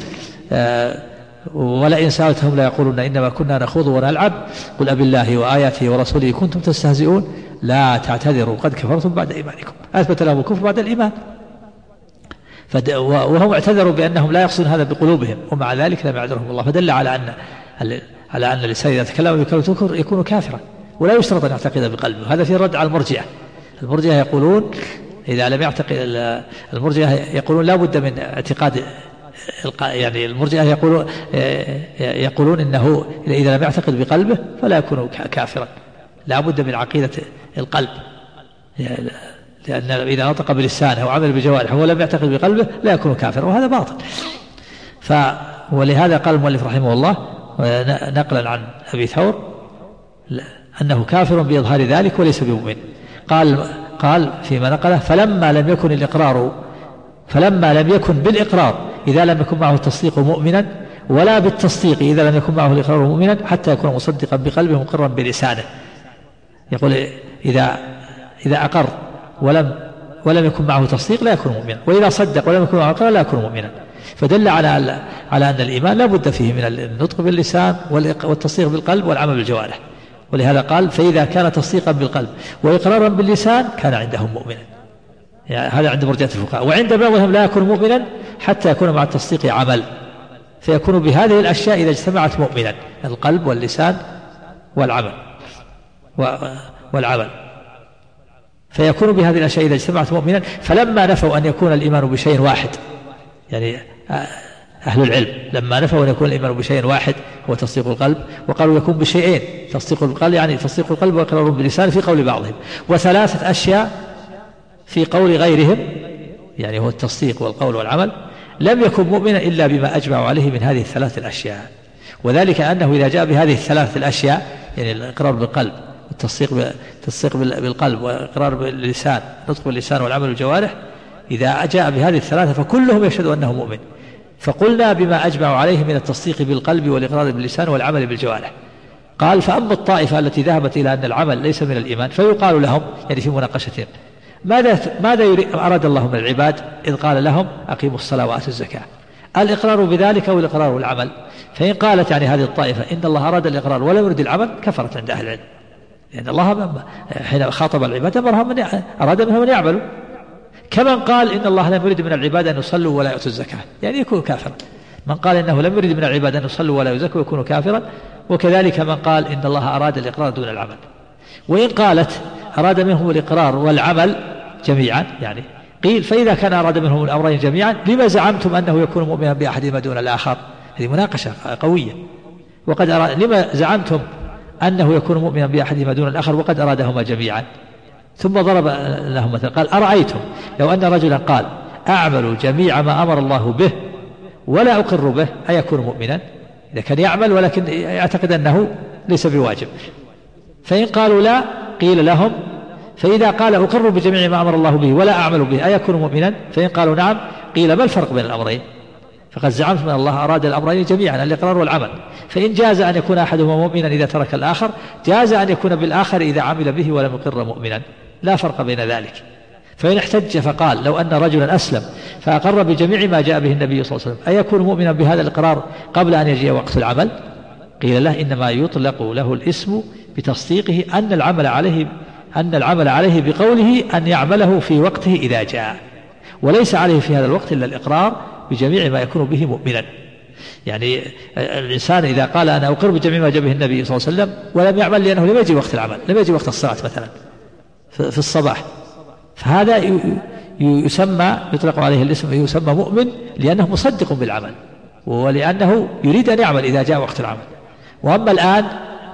ولئن سألتهم لا يقولون إنما كنا نخوض ونلعب قل أبي الله وآياته ورسوله كنتم تستهزئون لا تعتذروا قد كفرتم بعد إيمانكم. أثبت لهم الكفر بعد الإيمان وهم اعتذروا بأنهم لا يقصدون هذا بقلوبهم ومع ذلك لم يعذرهم الله، فدل على أن الإنسان إذا تكلم بكلمة الكفر يكون كافرا ولا يشترط أن يعتقد بقلبه. هذا في رد على المرجئة. المرجئة يقولون إذا لم يعتقد المرجئة يقولون لا بد من اعتقاد يعني المرجئة يقولون إنه إذا لم يعتقد بقلبه فلا يكون كافرا، لا بد من عقيدة القلب، لأن إذا نطق بلسانه وعمل بجوارحه ولم يعتقد بقلبه لا يكون كافرا وهذا باطل. ولهذا قال المؤلف رحمه الله نقلا عن أبي ثور أنه كافر بإظهار ذلك وليس بمؤمن. قال فيما نقله فلما لم يكن بالإقرار إذا لم يكن معه التصديق مؤمنا ولا بالتصديق إذا لم يكن معه الإقرار مؤمنا حتى يكون مصدقا بقلبه مقرا بلسانه. يقول إذا أقر ولم يكن معه تصديق لا يكون مؤمنا، وإذا صدق ولم يكن معه إقرار لا يكون مؤمنا. فدل على أن الإيمان لا بد فيه من النطق باللسان والتصديق بالقلب والعمل بالجوارح. ولهذا قال فإذا كان تصديقا بالقلب وإقرارا باللسان كان عندهم مؤمنا. يعني هذا عند مرجئة الفقهاء. وعند بعضهم لا يكون مؤمنا حتى يكون مع التصديق عمل، فيكون بهذه الأشياء إذا اجتمعت مؤمنا، القلب واللسان والعمل فيكون بهذه الأشياء إذا اجتمعت مؤمنا. فلما نفوا أن يكون الإيمان بشيء واحد، يعني أهل العلم لما نفوا أن يكون الإيمان بشيء واحد هو تصديق القلب، وقالوا يكون بشيئين تصديق القلب يعني تصديق القلب وإقرار باللسان في قول بعضهم، وثلاثة أشياء في قول غيرهم، يعني هو التصديق والقول والعمل، لم يكن مؤمنا إلا بما أجمعوا عليه من هذه الثلاث الأشياء. وذلك أنه إذا جاء بهذه الثلاث الأشياء يعني الإقرار بالقلب التصديق بالقلب وإقرار باللسان نطق باللسان والعمل بالجوارح، إذا جاء بهذه الثلاثة فكلهم يشهد أنه مؤمن. فقلنا بما أجمعوا عليه من التصديق بالقلب والإقرار باللسان والعمل بالجوارح. قال فأما الطائفة التي ذهبت إلى أن العمل ليس من الإيمان فيقال لهم يعني في مناقشتهم ماذا أراد الله من العباد إذ قال لهم أقيموا الصلاة وآتوا الزكاة؟ الإقرار بذلك أو الإقرار والعمل؟ فإن قالت يعني هذه الطائفة إن الله أراد الإقرار ولم يرد العمل كفرت عند أهل العلم، لأن الله حين خاطب العباد أمرهم من أراد منهم أن يعملوا، كمن قال إن الله لم يرد من العباد أن يصلوا ولا يؤتوا الزكاة يعني يكون كافرا. من قال إنه لم يرد من العباد أن يصلوا ولا يزكوا يكون كافرا، وكذلك من قال إن الله أراد الإقرار دون العمل. وإن قالت أراد منهم الإقرار والعمل جميعا يعني قيل فإذا كان أراد منهم الأمرين جميعا لما زعمتم أنه يكون مؤمنا بأحدهما دون الآخر؟ هذه مناقشة قوية. وقد لما زعمتم أنه يكون مؤمنا بأحدهما دون الآخر وقد أرادهما جميعا؟ ثم ضرب لهم مثلا قال أرأيتم لو أن رجلا قال أعمل جميع ما أمر الله به ولا أقر به أيكون مؤمنا؟ إذا كان يعمل ولكن يعتقد أنه ليس بواجب. فإن قالوا لا قيل لهم فإذا قال أقر بجميع ما أمر الله به ولا أعمل به أيكون مؤمنا؟ فإن قالوا نعم قيل ما الفرق بين الأمرين؟ فقد زعمتم أن الله أراد الأمرين جميعا الإقرار والعمل، فإن جاز أن يكون أحدهما مؤمنا إذا ترك الآخر جاز أن يكون بالآخر إذا عمل به ولم يقر مؤمنا، لا فرق بين ذلك. فإن احتج فقال لو أن رجلا أسلم فأقر بجميع ما جاء به النبي صلى الله عليه وسلم أيكون مؤمنا بهذا الإقرار قبل أن يجيء وقت العمل؟ قيل له إنما يطلق له الاسم بتصديقه أن العمل عليه بقوله أن يعمله في وقته إذا جاء، وليس عليه في هذا الوقت إلا الإقرار بجميع ما يكون به مؤمنا. يعني الإنسان إذا قال أنا أقر بجميع ما جاء به النبي صلى الله عليه وسلم ولم يعمل لأنه لم يجي وقت العمل، لم يجي وقت الصلاة مثلا في الصباح، فهذا يسمى يطلق عليه الاسم يسمى مؤمن لأنه مصدق بالعمل ولأنه يريد أن يعمل إذا جاء وقت العمل. وأما الآن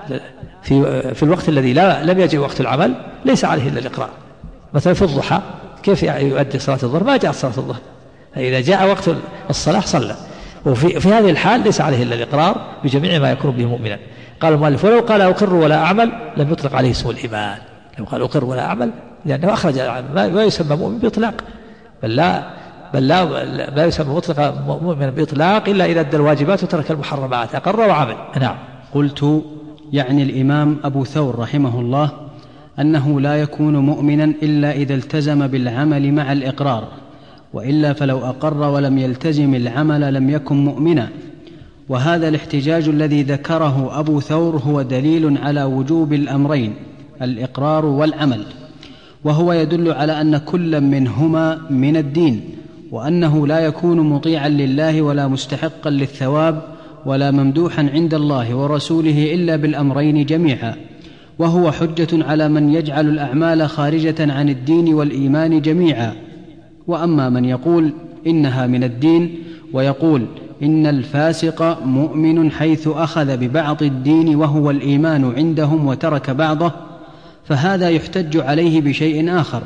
في الوقت الذي لم يجي وقت العمل ليس عليه إلا الإقرار. مثلا في الضحى كيف يؤدي صلاة الظهر؟ ما جاءت صلاة الظهر، إذا جاء وقت الصلاة صلى. وفي هذه الحال ليس عليه إلا الإقرار بجميع ما يكون به مؤمنا. قال المؤلف ولو قال أقر ولا أعمل لم يطلق عليه اسم الإيمان. لو قال أقر ولا أعمل لأنه أخرج ما يسمى مؤمن بإطلاق، بل لا ما يسمى مطلق مؤمن بإطلاق إلا إذا أدى الواجبات وترك المحرمات، أقر وعمل. نعم. قلت يعني الإمام أبو ثور رحمه الله أنه لا يكون مؤمنا إلا إذا التزم بالعمل مع الإقرار، وإلا فلو أقر ولم يلتزم العمل لم يكن مؤمنا. وهذا الاحتجاج الذي ذكره أبو ثور هو دليل على وجوب الأمرين الإقرار والعمل، وهو يدل على أن كل منهما من الدين، وأنه لا يكون مطيعا لله ولا مستحقا للثواب ولا ممدوحا عند الله ورسوله إلا بالأمرين جميعا. وهو حجة على من يجعل الأعمال خارجة عن الدين والإيمان جميعا. وأما من يقول إنها من الدين ويقول إن الفاسق مؤمن حيث أخذ ببعض الدين وهو الإيمان عندهم وترك بعضه، فهذا يحتج عليه بشيء آخر.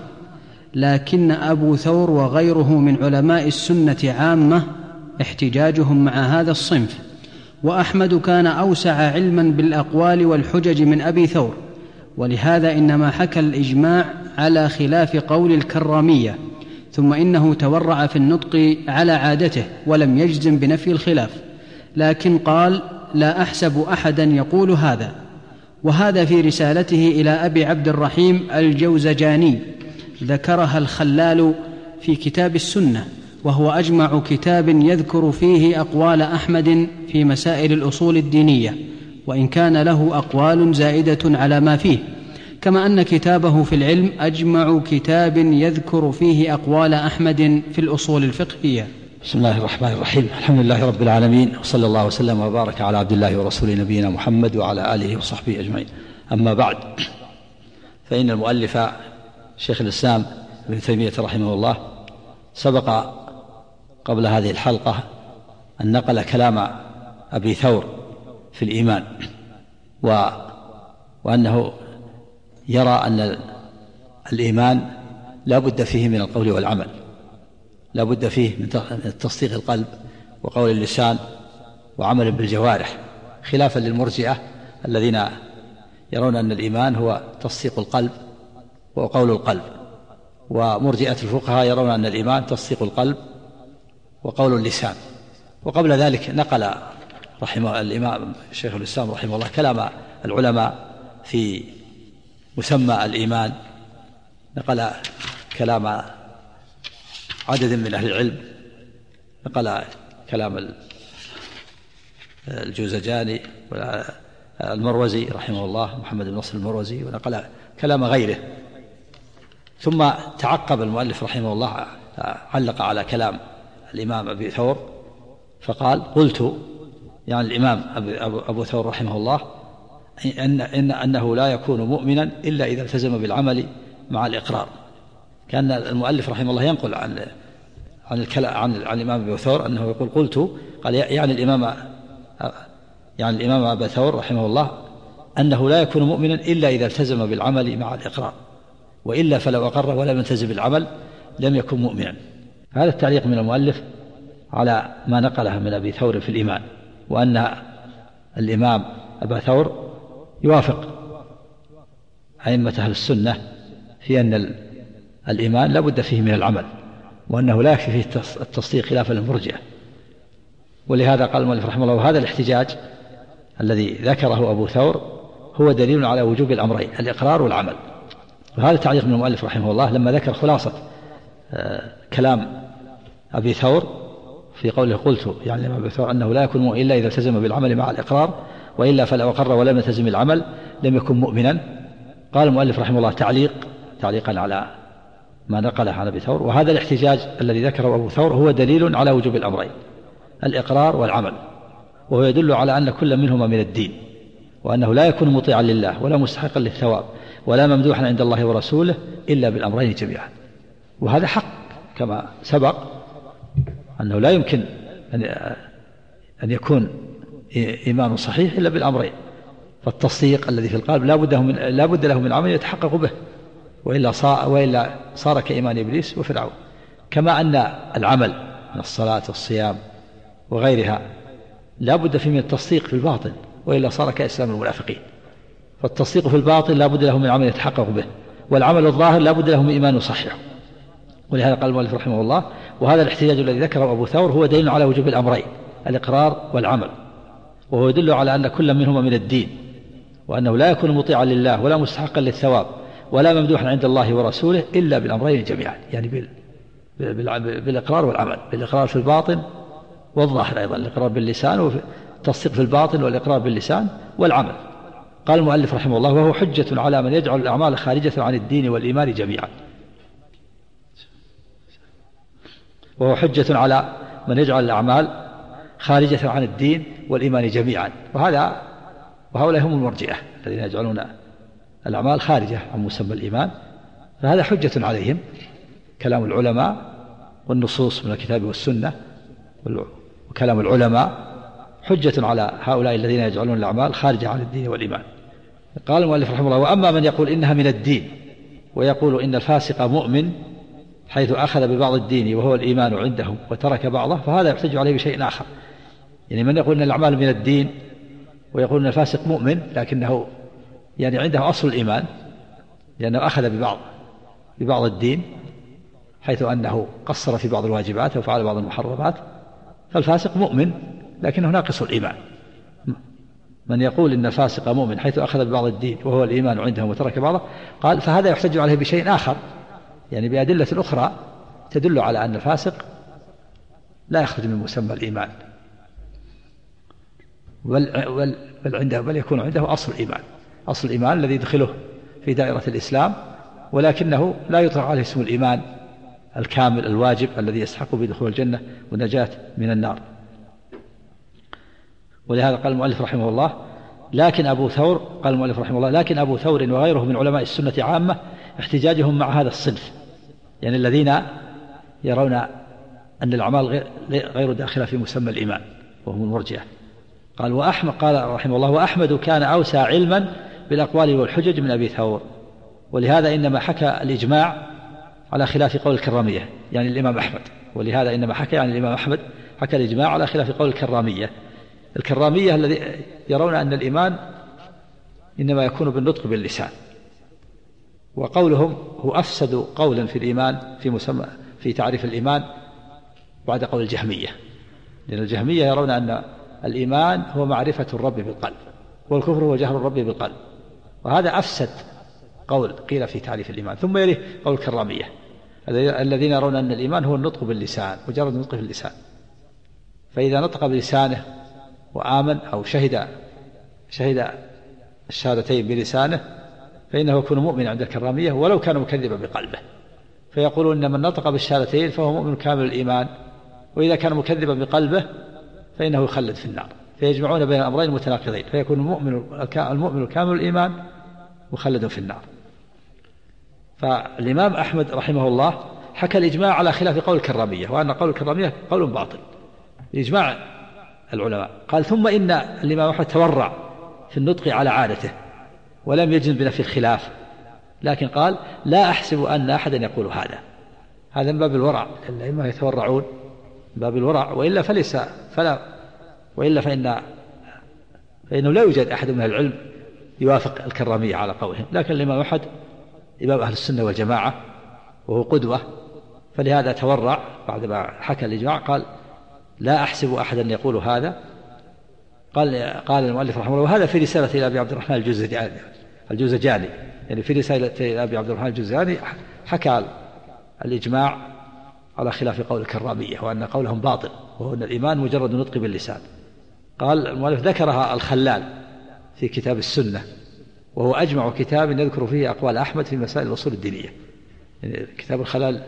لكن أبو ثور وغيره من علماء السنة عامة احتجاجهم مع هذا الصنف. وأحمد كان أوسع علما بالأقوال والحجج من أبي ثور، ولهذا إنما حكى الإجماع على خلاف قول الكرامية، ثم إنه تورع في النطق على عادته ولم يجزم بنفي الخلاف، لكن قال لا أحسب أحدا يقول هذا. وهذا في رسالته إلى أبي عبد الرحيم الجوزجاني ذكرها الخلال في كتاب السنة، وهو أجمع كتاب يذكر فيه أقوال أحمد في مسائل الأصول الدينية، وإن كان له أقوال زائدة على ما فيه، كما أن كتابه في العلم أجمع كتاب يذكر فيه أقوال أحمد في الأصول الفقهية. بسم الله الرحمن الرحيم. الحمد لله رب العالمين، وصلى الله وسلم وبارك على عبد الله ورسوله نبينا محمد وعلى آله وصحبه أجمعين. أما بعد، فإن المؤلف شيخ الإسلام ابن تيمية رحمه الله سبق قبل هذه الحلقة أن نقل كلام أبي ثور في الإيمان، وأنه يرى أن الإيمان لا بد فيه من القول والعمل، لا بد فيه من تصديق القلب وقول اللسان وعمل بالجوارح، خلافا للمرجئة الذين يرون أن الإيمان هو تصديق القلب وقول القلب، ومرجئة الفقهاء يرون أن الإيمان تصديق القلب وقول اللسان. وقبل ذلك نقل رحمه الإمام شيخ الإسلام رحمه الله كلام العلماء في مسمى الإيمان، نقل كلام عدد من أهل العلم، نقل كلام الجوزجاني والمروزي رحمه الله محمد بن نصر المروزي، ونقل كلام غيره. ثم تعقب المؤلف رحمه الله، علق على كلام الإمام أبي ثور فقال قلت يعني الإمام أبو ثور رحمه الله أنه لا يكون مؤمنا إلا إذا التزم بالعمل مع الإقرار. كان المؤلف رحمه الله ينقل عن الإمام أبي ثور أنه يقول قلت، قال يعني الإمام أبي ثور رحمه الله أنه لا يكون مؤمنا إلا إذا التزم بالعمل مع الإقرار، وإلا فلو أقر ولم يلتزم بالعمل لم يكن مؤمنا. هذا التعليق من المؤلف على ما نقله من أبي ثور في الإيمان، وأن الإمام أبا ثور يوافق أئمة أهل السنة في أن الإيمان لا بد فيه من العمل، وأنه لا يكفي فيه التصديق خلافا للمرجئة. ولهذا قال المؤلف رحمه الله وهذا الاحتجاج الذي ذكره أبو ثور هو دليل على وجوب الأمرين الإقرار والعمل. وهذا تعليق من المؤلف رحمه الله لما ذكر خلاصة كلام أبي ثور في قوله قلت يعني أبي ثور أنه لا يكون مؤمنا إلا إذا التزم بالعمل مع الإقرار، وإلا فلو أقر ولم يلتزم العمل لم يكن مؤمنا. قال المؤلف رحمه الله تعليقا على ما نقله عن أبي ثور. وهذا الاحتجاج الذي ذكره أبو ثور هو دليل على وجوب الأمرين الإقرار والعمل، وهو يدل على أن كل منهما من الدين، وأنه لا يكون مطيعا لله ولا مستحقا للثواب ولا ممدوحا عند الله ورسوله إلا بالأمرين جميعا. وهذا حق كما سبق أنه لا يمكن أن يكون إيمان صحيح إلا بالأمرين. فالتصديق الذي في القلب لا بد له من عمل يتحقق به، وإلا صار كإيمان إبليس وفرعون. كما أن العمل من الصلاة والصيام وغيرها لا بد فيه من التصديق في الباطن، وإلا صار كإسلام المنافقين. فالتصديق في الباطن لا بد له من عمل يتحقق به، والعمل الظاهر لا بد له من إيمان صحيح. ولهذا قال المؤلف رحمه الله: وهذا الاحتجاج الذي ذكره أبو ثور هو دليل على وجوب الأمرين الإقرار والعمل، وهو يدل على أن كل منهما من الدين، وأنه لا يكون مطيعا لله ولا مستحقا للثواب ولا ممدوحا عند الله ورسوله إلا بالأمرين جميعا، يعني بالإقرار والعمل، بالإقرار في الباطن والظاهر أيضا، الإقرار باللسان والتصديق في الباطن والإقرار باللسان والعمل. قال المؤلف رحمه الله: وهو حجة على من يجعل الأعمال خارجة عن الدين والإيمان جميعا. وهو حجة على من يجعل الأعمال خارجة عن الدين والإيمان جميعا، وهؤلاء هم المرجئة الذين يجعلون الأعمال خارجة عن مسمى الإيمان، فهذا حجة عليهم كلام العلماء والنصوص من الكتاب والسنة وكلام العلماء حجة على هؤلاء الذين يجعلون الأعمال خارجة عن الدين والإيمان. قال المؤلف رحمه الله: وأما من يقول إنها من الدين ويقول إن الفاسق مؤمن حيث أخذ ببعض الدين وهو الإيمان عندهم وترك بعضه، فهذا يحتج عليه بشيء آخر. يعني من يقول إن الأعمال من الدين ويقول إن الفاسق مؤمن لكنه يعني عنده أصل الإيمان لأنه أخذ ببعض الدين حيث أنه قصر في بعض الواجبات وفعل بعض المحرمات، فالفاسق مؤمن لكنه ناقص الإيمان. من يقول إن الفاسق مؤمن حيث أخذ ببعض الدين وهو الإيمان عندهم وترك بعضه، قال فهذا يحتج عليه بشيء آخر، يعني بأدلة أخرى تدل على أن الفاسق لا يخرج من مسمى الإيمان، بل يكون عنده أصل الإيمان الذي يدخله في دائرة الإسلام، ولكنه لا يطلق عليه اسم الإيمان الكامل الواجب الذي يستحق بدخول الجنة والنجاة من النار. ولهذا قال المؤلف رحمه الله: لكن أبو ثور وغيره من علماء السنة عامة احتجاجهم مع هذا الصنف، يعني الذين يرون أن الأعمال غير داخلة في مسمى الإيمان وهم المرجئة. قال رحمه الله: وأحمد كان أوسع علما بالأقوال والحجج من أبي ثور، ولهذا إنما حكى الإجماع على خلاف قول الكرامية، يعني الإمام أحمد، ولهذا إنما حكى يعني الإمام أحمد حكى الإجماع على خلاف قول الكرامية الذي يرون أن الإيمان إنما يكون بالنطق باللسان، وقولهم هو أفسد قولا في الإيمان في تعريف الإيمان بعد قول الجهمية، لأن الجهمية يرون أن الإيمان هو معرفة الرب بالقلب والكفر هو جهل الرب بالقلب، وهذا أفسد قول قيل في تعريف الإيمان. ثم يليه قول الكرامية الذين يرون أن الإيمان هو النطق باللسان، مجرد النطق باللسان، فإذا نطق بلسانه وآمن أو شهد الشهادتين بلسانه فإنه يكون مؤمن عند الكرامية ولو كان مكذبا بقلبه، فيقولون إن من نطق بالشهادتين فهو مؤمن كامل الإيمان، وإذا كان مكذبا بقلبه فإنه يخلد في النار، فيجمعون بين الأمرين المتناقضين، فيكون المؤمن كامل الإيمان مخلد في النار. فالإمام أحمد رحمه الله حكى الإجماع على خلاف قول الكرامية، وأن قول الكرامية قول باطل إجماع العلماء. قال: ثم إن الإمام أحمد تورع في النطق على عادته ولم يجزم بنفي الخلاف، لكن قال: لا أحسب أن أحدا يقول هذا من باب الورع، الأئمة يتورعون من باب الورع، وإلا فإنه لا يوجد أحد من العلم يوافق الكرامية على قولهم، لكن الإمام أحمد إمام أهل السنة والجماعة وهو قدوة، فلهذا تورع بعدما حكى الإجماع قال: لا أحسب أحدا يقول هذا. قال المؤلف رحمه الله: وهذا في رسالة إلى أبي عبد الرحمن الجوزجاني، يعني في رسالة إلى أبي عبد الرحمن الجوزجاني حكى الإجماع على خلاف قول الكرامية، وأن قولهم باطل، وهو أن الإيمان مجرد نطق باللسان. قال المؤلف: ذكرها الخلال في كتاب السنة، وهو أجمع كتاب يذكر فيه أقوال أحمد في مسائل الأصول الدينية. كتاب الخلال،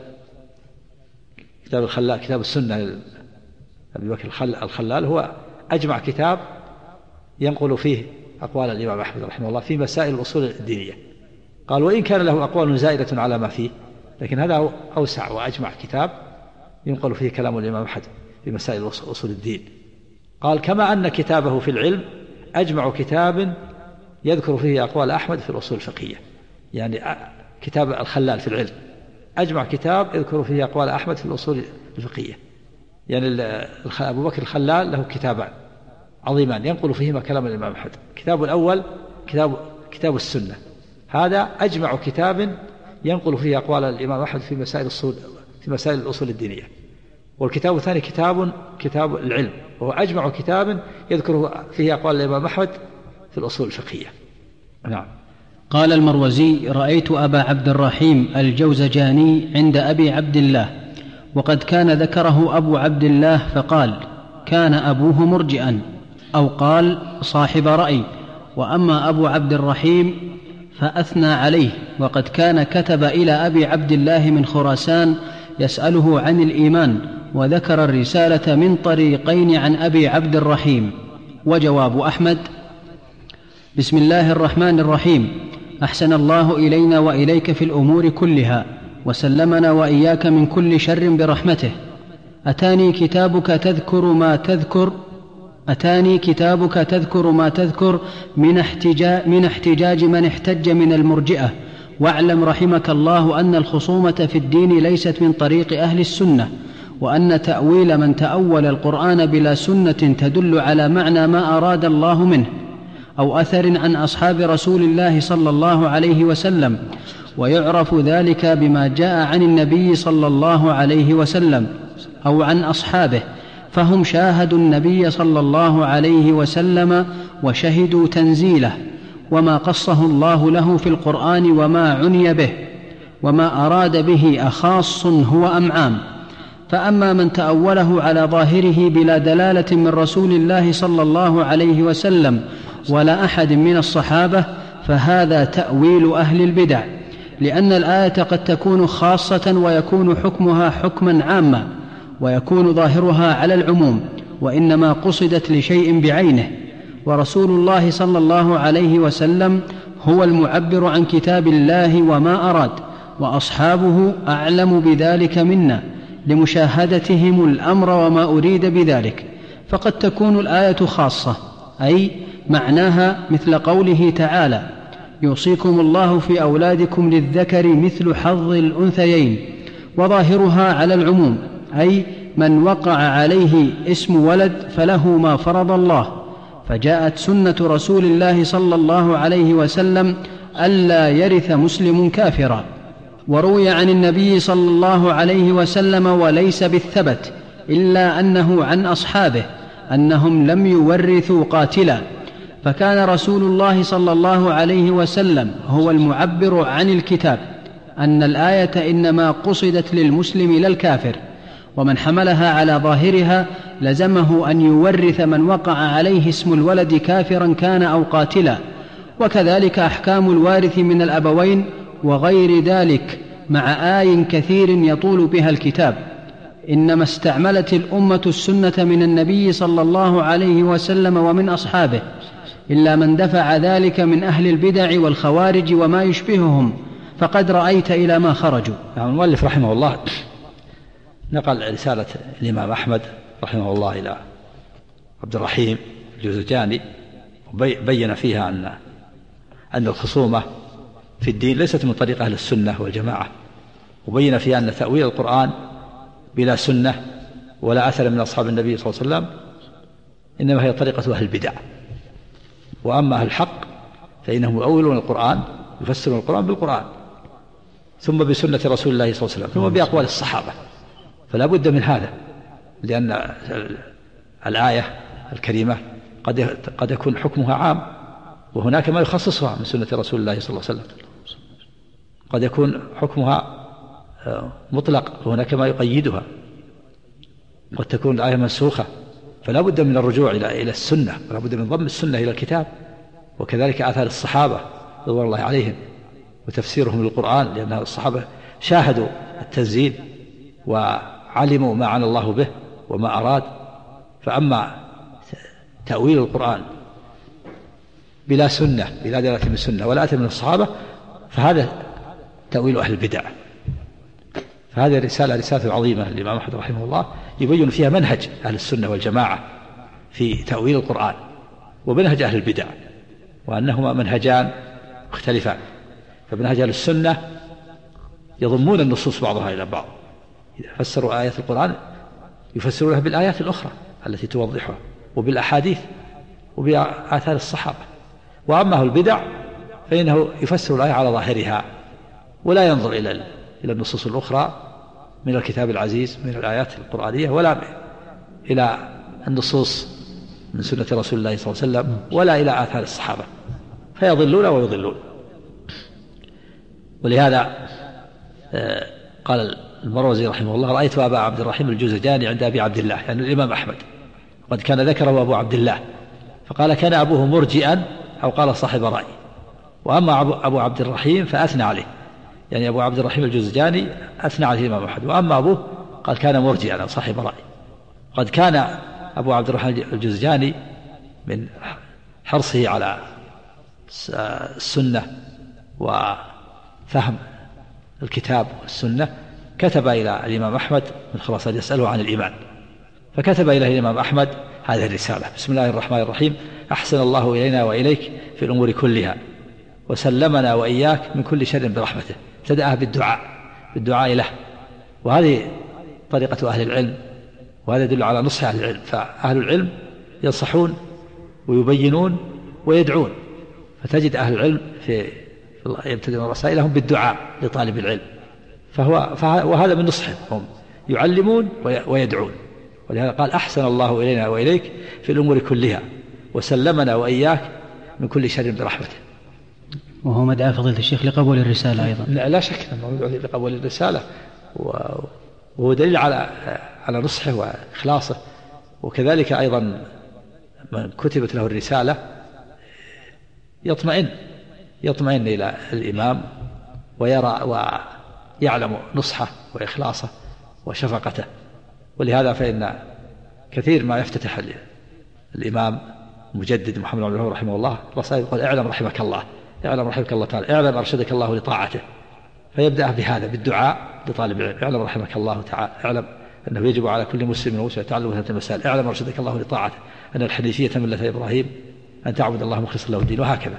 كتاب السنة أبي بكر الخلال هو أجمع كتاب ينقل فيه أقوال الإمام أحمد رحمه الله في مسائل الأصول الدينية. قال وإن كان له أقوال زائدة على ما فيه، لكن هذا أوسع وأجمع كتاب ينقل فيه كلام الإمام أحمد في مسائل أصول الدين. قال كما أن كتابه في العلم أجمع كتاب يذكر فيه أقوال أحمد في الأصول الفقهية، يعني كتاب الخلال في العلم أجمع كتاب يذكر فيه أقوال أحمد في الأصول الفقهية. يعني أبو بكر الخلال له كتابان عظيمان ينقل فيهما كلام الإمام أحمد. كتاب الأول كتاب السنة، هذا أجمع كتاب ينقل فيه أقوال الإمام أحمد في مسائل الأصول الدينية. والكتاب الثاني كتاب العلم، وهو أجمع كتاب يذكر فيه أقوال الإمام أحمد في الأصول الفقهية. نعم. قال المروزي: رأيت أبا عبد الرحيم الجوزجاني عند أبي عبد الله، وقد كان ذكره أبو عبد الله فقال: كان أبوه مرجئا، أو قال صاحب رأي. وأما أبو عبد الرحيم فأثنى عليه، وقد كان كتب إلى أبي عبد الله من خراسان يسأله عن الإيمان، وذكر الرسالة من طريقين عن أبي عبد الرحيم. وجواب أحمد: بسم الله الرحمن الرحيم. أحسن الله إلينا وإليك في الأمور كلها، وسلمنا وإياك من كل شر برحمته. أتاني كتابك تذكر ما تذكر من احتجاج من احتج من المرجئة. واعلم رحمك الله أن الخصومة في الدين ليست من طريق أهل السنة، وأن تأويل من تأول القرآن بلا سنة تدل على معنى ما أراد الله منه أو أثر عن أصحاب رسول الله صلى الله عليه وسلم، ويعرف ذلك بما جاء عن النبي صلى الله عليه وسلم أو عن أصحابه، فهم شاهدوا النبي صلى الله عليه وسلم وشهدوا تنزيله وما قصه الله له في القرآن وما عني به، وما أراد به أخاص هو أم عام. فأما من تأوله على ظاهره بلا دلالة من رسول الله صلى الله عليه وسلم ولا أحد من الصحابة فهذا تأويل أهل البدع، لأن الآية قد تكون خاصة ويكون حكمها حكما عاما، ويكون ظاهرها على العموم، وإنما قصدت لشيء بعينه. ورسول الله صلى الله عليه وسلم هو المعبر عن كتاب الله وما أراد، وأصحابه أعلم بذلك منا لمشاهدتهم الأمر وما أريد بذلك. فقد تكون الآية خاصة، أي معناها مثل قوله تعالى: يوصيكم الله في أولادكم للذكر مثل حظ الأنثيين، وظاهرها على العموم، أي من وقع عليه اسم ولد فله ما فرض الله. فجاءت سنة رسول الله صلى الله عليه وسلم ألا يرث مسلم كافرا. وروي عن النبي صلى الله عليه وسلم وليس بالثبت إلا أنه عن أصحابه أنهم لم يورثوا قاتلا، فكان رسول الله صلى الله عليه وسلم هو المعبر عن الكتاب أن الآية إنما قصدت للمسلم لا الكافر، ومن حملها على ظاهرها لزمه أن يورث من وقع عليه اسم الولد كافرا كان أو قاتلا. وكذلك أحكام الوارث من الأبوين وغير ذلك مع آي كثير يطول بها الكتاب. إنما استعملت الأمة السنة من النبي صلى الله عليه وسلم ومن أصحابه، إلا من دفع ذلك من أهل البدع والخوارج وما يشبههم، فقد رأيت إلى ما خرجوا. المؤلف رحمه الله نقل رسالة الإمام أحمد رحمه الله إلى عبد الرحيم الجوزجاني، وبين فيها أن الخصومة في الدين ليست من طريق أهل السنة والجماعة، وبين فيها أن تأويل القرآن بلا سنة ولا أثر من أصحاب النبي صلى الله عليه وسلم إنما هي طريقة أهل البدع. وأما أهل الحق فإنهم يؤولون القرآن، يفسرون القرآن بالقرآن ثم بسنة رسول الله صلى الله عليه وسلم ثم بأقوال الصحابة. فلا بد من هذا، لأن الآية الكريمة قد يكون حكمها عام، وهناك ما يخصصها من سنة رسول الله صلى الله عليه وسلم. قد يكون حكمها مطلق وهناك ما يقيدها، قد تكون الآية منسوخة. فلا بد من الرجوع إلى السنة، ولا بد من ضم السنة إلى الكتاب، وكذلك آثار الصحابة رضوان الله عليهم وتفسيرهم للقرآن، لأن الصحابة شاهدوا التنزيل وعلموا ما عنى الله به وما أراد. فأما تأويل القرآن بلا سنة، بلا دلالة من السنة ولا أتى من الصحابة، فهذا تأويل أهل البدع. فهذه رسالة عظيمة للإمام أحمد رحمه الله، يبين فيها منهج أهل السنة والجماعة في تأويل القرآن ومنهج أهل البدع، وأنهما منهجان مختلفان. فمنهج أهل السنة يضمون النصوص بعضها إلى بعض، إذا فسروا آيات القرآن يفسرونها بالآيات الأخرى التي توضحها وبالأحاديث وبآثار الصحابة. وأما أهل البدع فإنه يفسر الآية على ظاهرها ولا ينظر إلى النصوص الأخرى من الكتاب العزيز من الآيات القرآنية، ولا إلى النصوص من سنة رسول الله صلى الله عليه وسلم، ولا إلى آثار الصحابة، فيضلون ويضلون. ولهذا قال المروزي رحمه الله: رأيت أبا عبد الرحيم الجوزجاني عند أبي عبد الله، يعني الإمام أحمد، وقد كان ذكره أبو عبد الله، فقال: كان أبوه مرجئا، أو قال صاحب رأي. وأما أبو عبد الرحيم فأثنى عليه، يعني أبو عبد الرحيم الجوزجاني أثنى عليه الإمام أحمد. وأما أبوه قال كان مرجئا أو صاحب رأي. قد كان أبو عبد الرحيم الجوزجاني من حرصه على السنة وفهم الكتاب والسنة كتب إلى الإمام أحمد من خراسان يسأله عن الإيمان، فكتب إليه الإمام أحمد هذه الرسالة: بسم الله الرحمن الرحيم، أحسن الله إلينا وإليك في الأمور كلها، وسلمنا وإياك من كل شر برحمته. ابتدأها بالدعاء له، وهذه طريقة أهل العلم، وهذا يدل على نصح أهل العلم. فأهل العلم ينصحون ويبينون ويدعون، فتجد أهل العلم يبتدئون رسائلهم بالدعاء لطالب العلم، وهذا من نصحهم، هم يعلمون ويدعون. ولهذا قال: أحسن الله إلينا وإليك في الأمور كلها، وسلمنا وإياك من كل شر برحمته. وهو مدعاة فضيلة الشيخ لقبول الرسالة أيضا. لا شك أنه مدعو لقبول الرسالة، وهو دليل على نصحه وإخلاصه. وكذلك أيضا من كتبت له الرسالة يطمئن إلى الإمام ويرى ويعلم نصحه وإخلاصه وشفقته. ولهذا فإن كثير ما يفتتح الإمام مجدد محمد بن عبد الوهاب رحمه الله رسائل يقول: اعلم رحمك الله، اعلم رحمك الله تعالى، اعلم أرشدك الله لطاعته. فيبدأ بهذا بالدعاء لطالب العلم: اعلم رحمك الله تعالى، اعلم أنه يجب على كل مسلم ومسلم تعلم هذه المسائل، اعلم أرشدك الله لطاعته، أن الحنيفية ملة إبراهيم، أن تعبد الله مخلصا له الدين، وهكذا.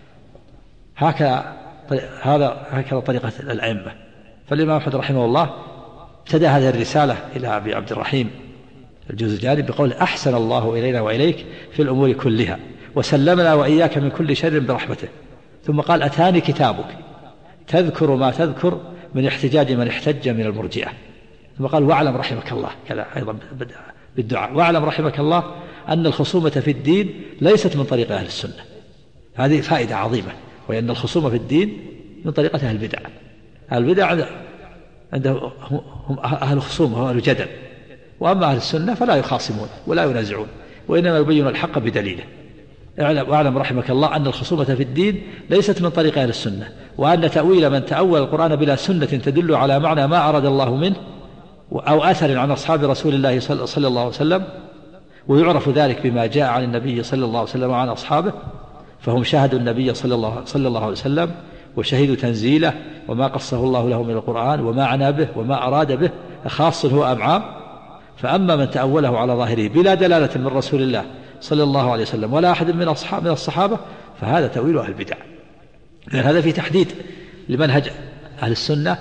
هكذا طريقة الأئمة. فالإمام أحمد رحمه الله ابتدأ هذه الرسالة إلى أبي عبد الرحيم الجوزجاني بقول: أحسن الله إلينا وإليك في الأمور كلها، وسلمنا وإياك من كل شر برحمته. ثم قال: أتاني كتابك تذكر ما تذكر من احتجاج من احتج من المرجئة. ثم قال: واعلم رحمك الله، كذا أيضا بالدعاء: واعلم رحمك الله أن الخصومة في الدين ليست من طريق أهل السنة. هذه فائدة عظيمة، وأن الخصومة في الدين من طريقة أهل البدع. أهل البدع عندهم هم أهل خصومة وأهل جدل، وأما أهل السنة فلا يخاصمون ولا ينازعون، وإنما يبين الحق بدليله. واعلم رحمك الله أن الخصومة في الدين ليست من طريق أهل السنة، وأن تأويل من تأول القرآن بلا سنة تدل على معنى ما أراد الله منه أو أثر عن أصحاب رسول الله صلى الله عليه وسلم، ويعرف ذلك بما جاء عن النبي صلى الله عليه وسلم وعن أصحابه، فهم شاهدوا النبي صلى الله عليه وسلم وشهدوا تنزيله وما قصه الله له من القرآن وما عنا به وما أراد به، خاص هو أم عام. فأما من تأوله على ظاهره بلا دلالة من رسول الله صلى الله عليه وسلم ولا أحد من الصحابة فهذا تأويل أهل البدع. هذا في تحديد لمنهج أهل السنة،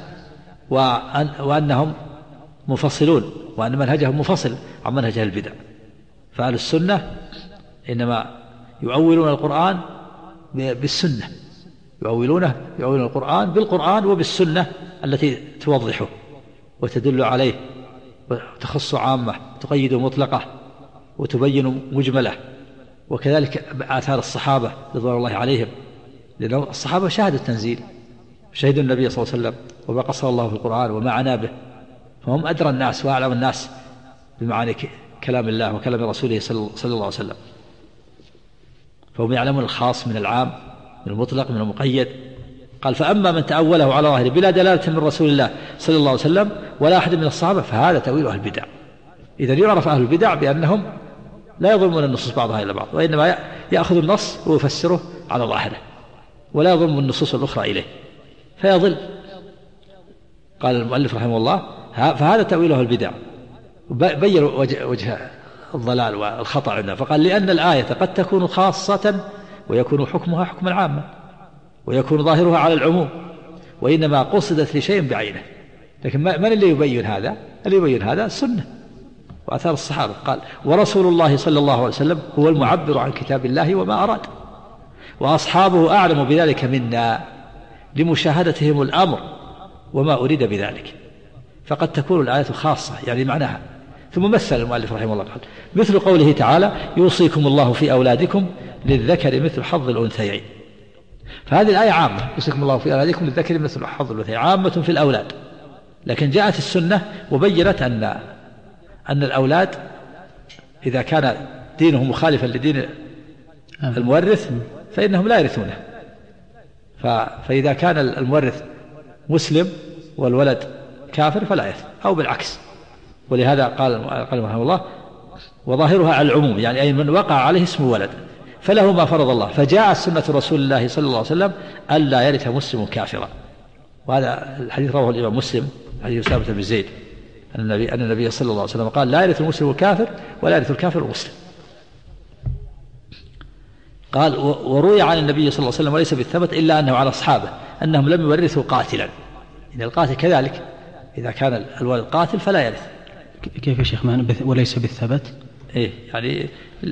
وأنهم مفصلون، وأن منهجهم مفصل عن منهج أهل البدع. فأهل السنة إنما يؤولون القرآن بالسنة، يؤولون القرآن بالقرآن وبالسنة التي توضحه وتدل عليه وتخص عامة، تقيد مطلقة وتبين مجملة. وكذلك آثار الصحابة رضوان الله عليهم، لأن الصحابة شاهدوا التنزيل، شهدوا النبي صلى الله عليه وسلم وما قصه الله في القرآن وما عنا به، فهم أدرى الناس وأعلم الناس بمعاني كلام الله وكلام رسوله صلى الله عليه وسلم. فهم يعلمون الخاص من العام، من المطلق من المقيد. قال فأما من تأوله على ظاهره بلا دلالة من رسول الله صلى الله عليه وسلم ولا أحد من الصحابة فهذا تأويل أهل البدع. إذا يعرف أهل البدع بأنهم لا يضمون النصوص بعضها إلى بعض، وإنما يأخذ النص ويفسره على ظاهره ولا يضم النصوص الأخرى إليه فيضل. قال المؤلف رحمه الله فهذا تأويل أهل البدع، بين وجه الضلال والخطأ عندنا، فقال لأن الآية قد تكون خاصة ويكون حكمها حكما عاما ويكون ظاهرها على العموم، وإنما قصدت لشيء بعينه. لكن من اللي يبين هذا؟ اللي يبين هذا السنة وآثار الصحابة. قال ورسول الله صلى الله عليه وسلم هو المعبر عن كتاب الله وما أراد، وأصحابه أعلم بذلك منا لمشاهدتهم الأمر وما أريد بذلك، فقد تكون الآية خاصة يعني معناها. ثم مثل المؤلف رحمه الله قال مثل قوله تعالى يوصيكم الله في أولادكم للذكر مثل حظ الأنثيين. فهذه الآية عامة، يوصيكم الله في أولادكم للذكر مثل حظ الأنثيين، عامة في الأولاد. لكن جاءت السنة وبينت أن الأولاد إذا كان دينه مخالفا لدين المورث فإنهم لا يرثونه، فإذا كان المورث مسلم والولد كافر فلا يرث، أو بالعكس. ولهذا قال رحمه الله وظاهرها على العموم، يعني أي من وقع عليه اسم ولد فله ما فرض الله. فجاء سنة رسول الله صلى الله عليه وسلم ألا يرث مسلم كافرا، وهذا الحديث رواه الإمام مسلم حديث أسامة بن زيد أن النبي صلى الله عليه وسلم قال لا يرث المسلم الكافر ولا يرث الكافر المسلم. قال وروي عن النبي صلى الله عليه وسلم وليس بالثبت إلا أنه على أصحابه أنهم لم يورثوا قاتلا، إن القاتل كذلك إذا كان الولد قاتل فلا يرث. كيف يا شيخ وليس بالثبت؟ إيه يعني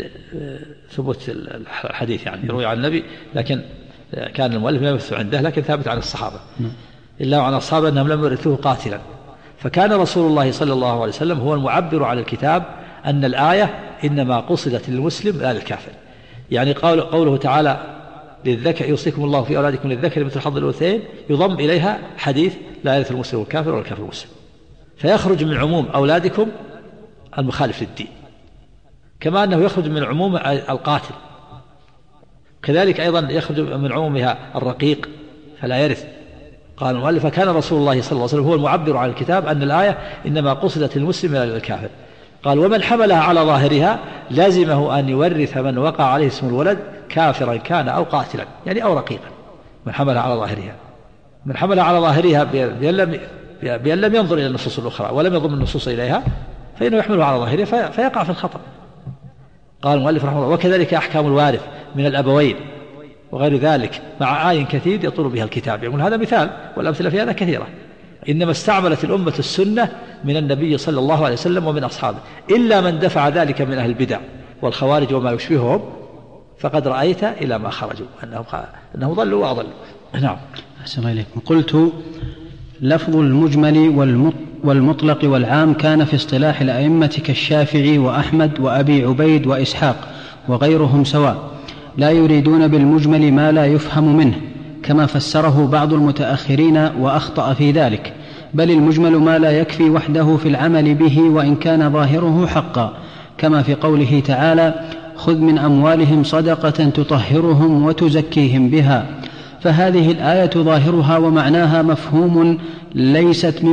ثبوت الحديث يعني يروي عن النبي، لكن كان المؤلف لا يثبت عنده، لكن ثابت عن الصحابة إلا عن أصحابه أنهم لم يورثوه قاتلا. فكان رسول الله صلى الله عليه وسلم هو المعبر على الكتاب أن الآية إنما قصدت للمسلم لا للكافر. يعني قوله تعالى للذكر يوصيكم الله في أولادكم للذكر مثل حظ الأنثيين يضم إليها حديث لا يرث المسلم الكافر ولا الكافر المسلم، فيخرج من عموم أولادكم المخالف للدين، كما أنه يخرج من عموم القاتل، كذلك أيضا يخرج من عمومها الرقيق فلا يرث. قال المؤلف كان رسول الله صلى الله عليه وسلم هو المعبر عن الكتاب أن الآية إنما قصدت للمسلم لا للكافر. قال ومن حملها على ظاهرها لازمه أن يورث من وقع عليه اسم الولد كافرا كان أو قاتلا، يعني أو رقيقا. من حملها على ظاهرها، من حملها على ظاهرها بأن لم ينظر إلى النصوص الأخرى ولم يضم النصوص إليها فإنه يحملها على ظاهرها فيقع في الخطأ. قال المؤلف رحمه الله وكذلك أحكام الوارث من الأبوين وغير ذلك مع آي كثير يطول بها الكتاب. يقول هذا مثال والأمثلة في هذا كثيرة. إنما استعملت الأمة السنة من النبي صلى الله عليه وسلم ومن أصحابه، إلا من دفع ذلك من أهل البدع والخوارج وما يشبههم، فقد رأيت إلى ما خرجوا أنهم ضلوا وأضلوا. نعم. أحسن إليكم. قلت لفظ المجمل والمطلق والعام كان في اصطلاح الأئمة كالشافعي وأحمد وأبي عبيد وإسحاق وغيرهم سواء، لا يريدون بالمجمل ما لا يفهم منه كما فسره بعض المتأخرين وأخطأ في ذلك، بل المجمل ما لا يكفي وحده في العمل به وإن كان ظاهره حقا، كما في قوله تعالى خذ من أموالهم صدقة تطهرهم وتزكيهم بها. فهذه الآية ظاهرها ومعناها مفهوم ليست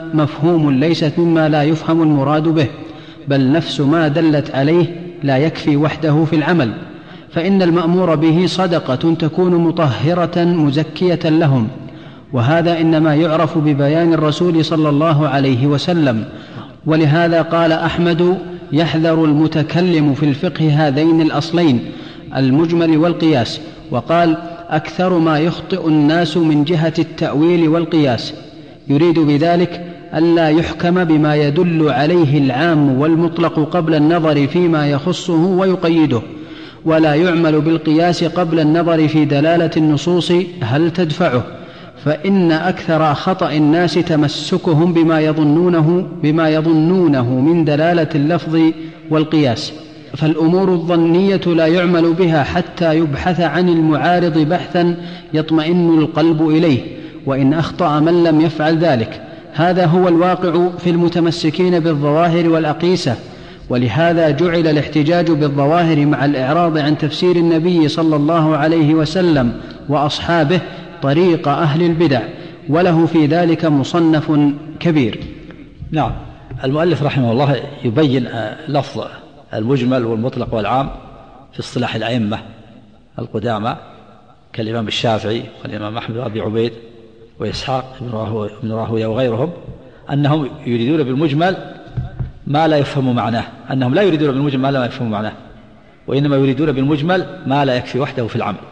مما لا يفهم المراد به، بل نفس ما دلت عليه لا يكفي وحده في العمل، فإن المأمور به صدقة تكون مطهرة مزكية لهم، وهذا إنما يعرف ببيان الرسول صلى الله عليه وسلم. ولهذا قال أحمد يحذر المتكلم في الفقه هذين الأصلين المجمل والقياس، وقال أكثر ما يخطئ الناس من جهة التأويل والقياس، يريد بذلك ألا يحكم بما يدل عليه العام والمطلق قبل النظر فيما يخصه ويقيده، ولا يعمل بالقياس قبل النظر في دلالة النصوص هل تدفعه، فإن أكثر خطأ الناس تمسكهم بما يظنونه من دلالة اللفظ والقياس، فالأمور الظنية لا يعمل بها حتى يبحث عن المعارض بحثا يطمئن القلب إليه، وإن أخطأ من لم يفعل ذلك. هذا هو الواقع في المتمسكين بالظواهر والأقيسة، ولهذا جعل الاحتجاج بالظواهر مع الإعراض عن تفسير النبي صلى الله عليه وسلم وأصحابه طريق أهل البدع، وله في ذلك مصنف كبير. نعم. المؤلف رحمه الله يبين لفظ المجمل والمطلق والعام في اصطلاح الأئمة القدامى كالإمام الشافعي والإمام أحمد وأبي عبيد وإسحاق بن راهويه وغيرهم، أنهم يريدون بالمجمل ما لا يفهم معناه، أنهم لا يريدون بالمجمل ما لا يفهم معناه، وإنما يريدون بالمجمل ما لا يكفي وحده في العمل،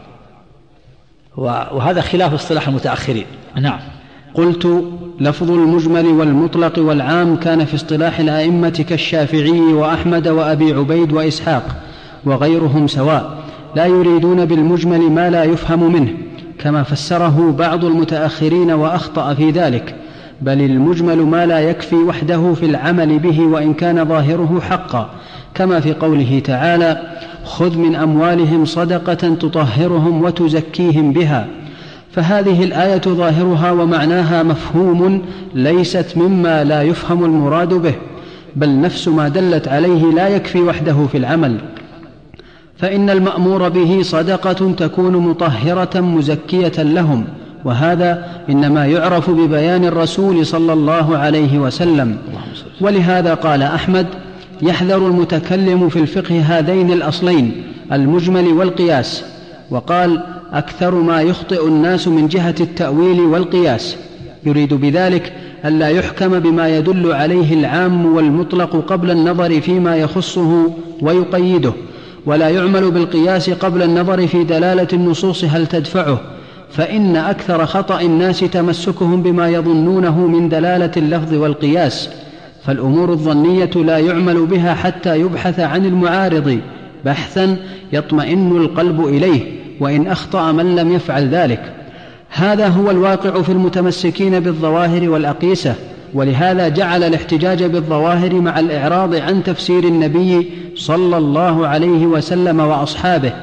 وهذا خلاف اصطلاح المتأخرين. نعم. قلت: لفظ المجمل والمطلق والعام كان في اصطلاح الأئمة كالشافعي وأحمد وأبي عبيد وإسحاق وغيرهم سواء، لا يريدون بالمجمل ما لا يفهم منه، كما فسره بعض المتأخرين وأخطأ في ذلك، بل المجمل ما لا يكفي وحده في العمل به وإن كان ظاهره حقا، كما في قوله تعالى: خذ من أموالهم صدقة تطهرهم وتزكيهم بها. فهذه الآية ظاهرها ومعناها مفهوم، ليست مما لا يفهم المراد به، بل نفس ما دلت عليه لا يكفي وحده في العمل، فإن المأمور به صدقة تكون مطهرة مزكية لهم، وهذا إنما يعرف ببيان الرسول صلى الله عليه وسلم. ولهذا قال أحمد: يحذر المتكلم في الفقه هذين الأصلين، المجمل والقياس. وقال: أكثر ما يخطئ الناس من جهة التأويل والقياس، يريد بذلك ألا يحكم بما يدل عليه العام والمطلق قبل النظر فيما يخصه ويقيده، ولا يعمل بالقياس قبل النظر في دلالة النصوص هل تدفعه، فإن أكثر خطأ الناس تمسكهم بما يظنونه من دلالة اللفظ والقياس، فالأمور الظنية لا يعمل بها حتى يبحث عن المعارض بحثا يطمئن القلب إليه، وإن أخطأ من لم يفعل ذلك. هذا هو الواقع في المتمسكين بالظواهر والأقيسة، ولهذا جعل الاحتجاج بالظواهر مع الإعراض عن تفسير النبي صلى الله عليه وسلم وأصحابه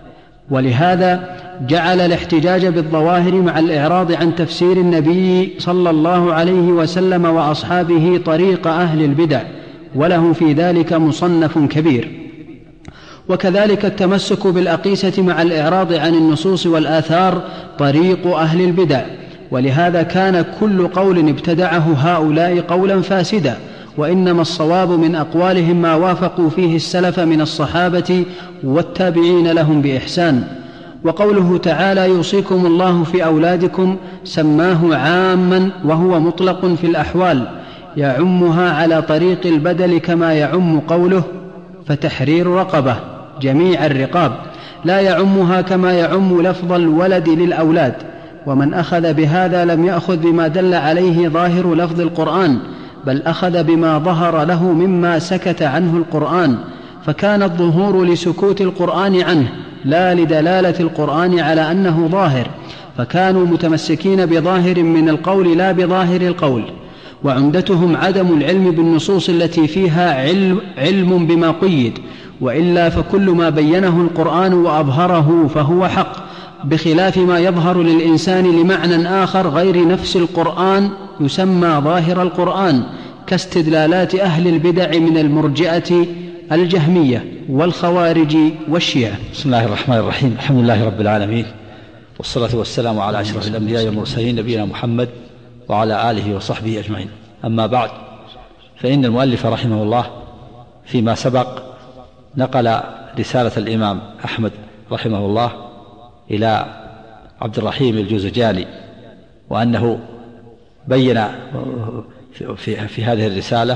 ولهذا جعل الاحتجاج بالظواهر مع الإعراض عن تفسير النبي صلى الله عليه وسلم وأصحابه طريق أهل البدع، وله في ذلك مصنف كبير. وكذلك التمسك بالأقيسة مع الإعراض عن النصوص والآثار طريق أهل البدع، ولهذا كان كل قول ابتدعه هؤلاء قولا فاسدا، وإنما الصواب من أقوالهم ما وافقوا فيه السلف من الصحابة والتابعين لهم بإحسان. وقوله تعالى: يوصيكم الله في أولادكم، سماه عاما وهو مطلق في الأحوال، يعمها على طريق البدل، كما يعم قوله: فتحرير رقبة جميع الرقاب، لا يعمها كما يعم لفظ الولد للأولاد. ومن أخذ بهذا لم يأخذ بما دل عليه ظاهر لفظ القرآن، بل أخذ بما ظهر له مما سكت عنه القرآن، فكان الظهور لسكوت القرآن عنه لا لدلالة القرآن على أنه ظاهر، فكانوا متمسكين بظاهر من القول لا بظاهر القول، وعمدتهم عدم العلم بالنصوص التي فيها علم بما قيد، وإلا فكل ما بينه القرآن وأظهره فهو حق، بخلاف ما يظهر للإنسان لمعنى آخر غير نفس القرآن يسمى ظاهر القرآن، كاستدلالات أهل البدع من المرجئة الجهمية والخوارج والشيعة. بسم الله الرحمن الرحيم. الحمد لله رب العالمين، والصلاة والسلام على أشرف الأنبياء والمرسلين، نبينا محمد وعلى آله وصحبه أجمعين. أما بعد، فإن المؤلف رحمه الله فيما سبق نقل رسالة الإمام أحمد رحمه الله إلى عبد الرحيم الجوزجاني، وأنه بين في هذه الرسالة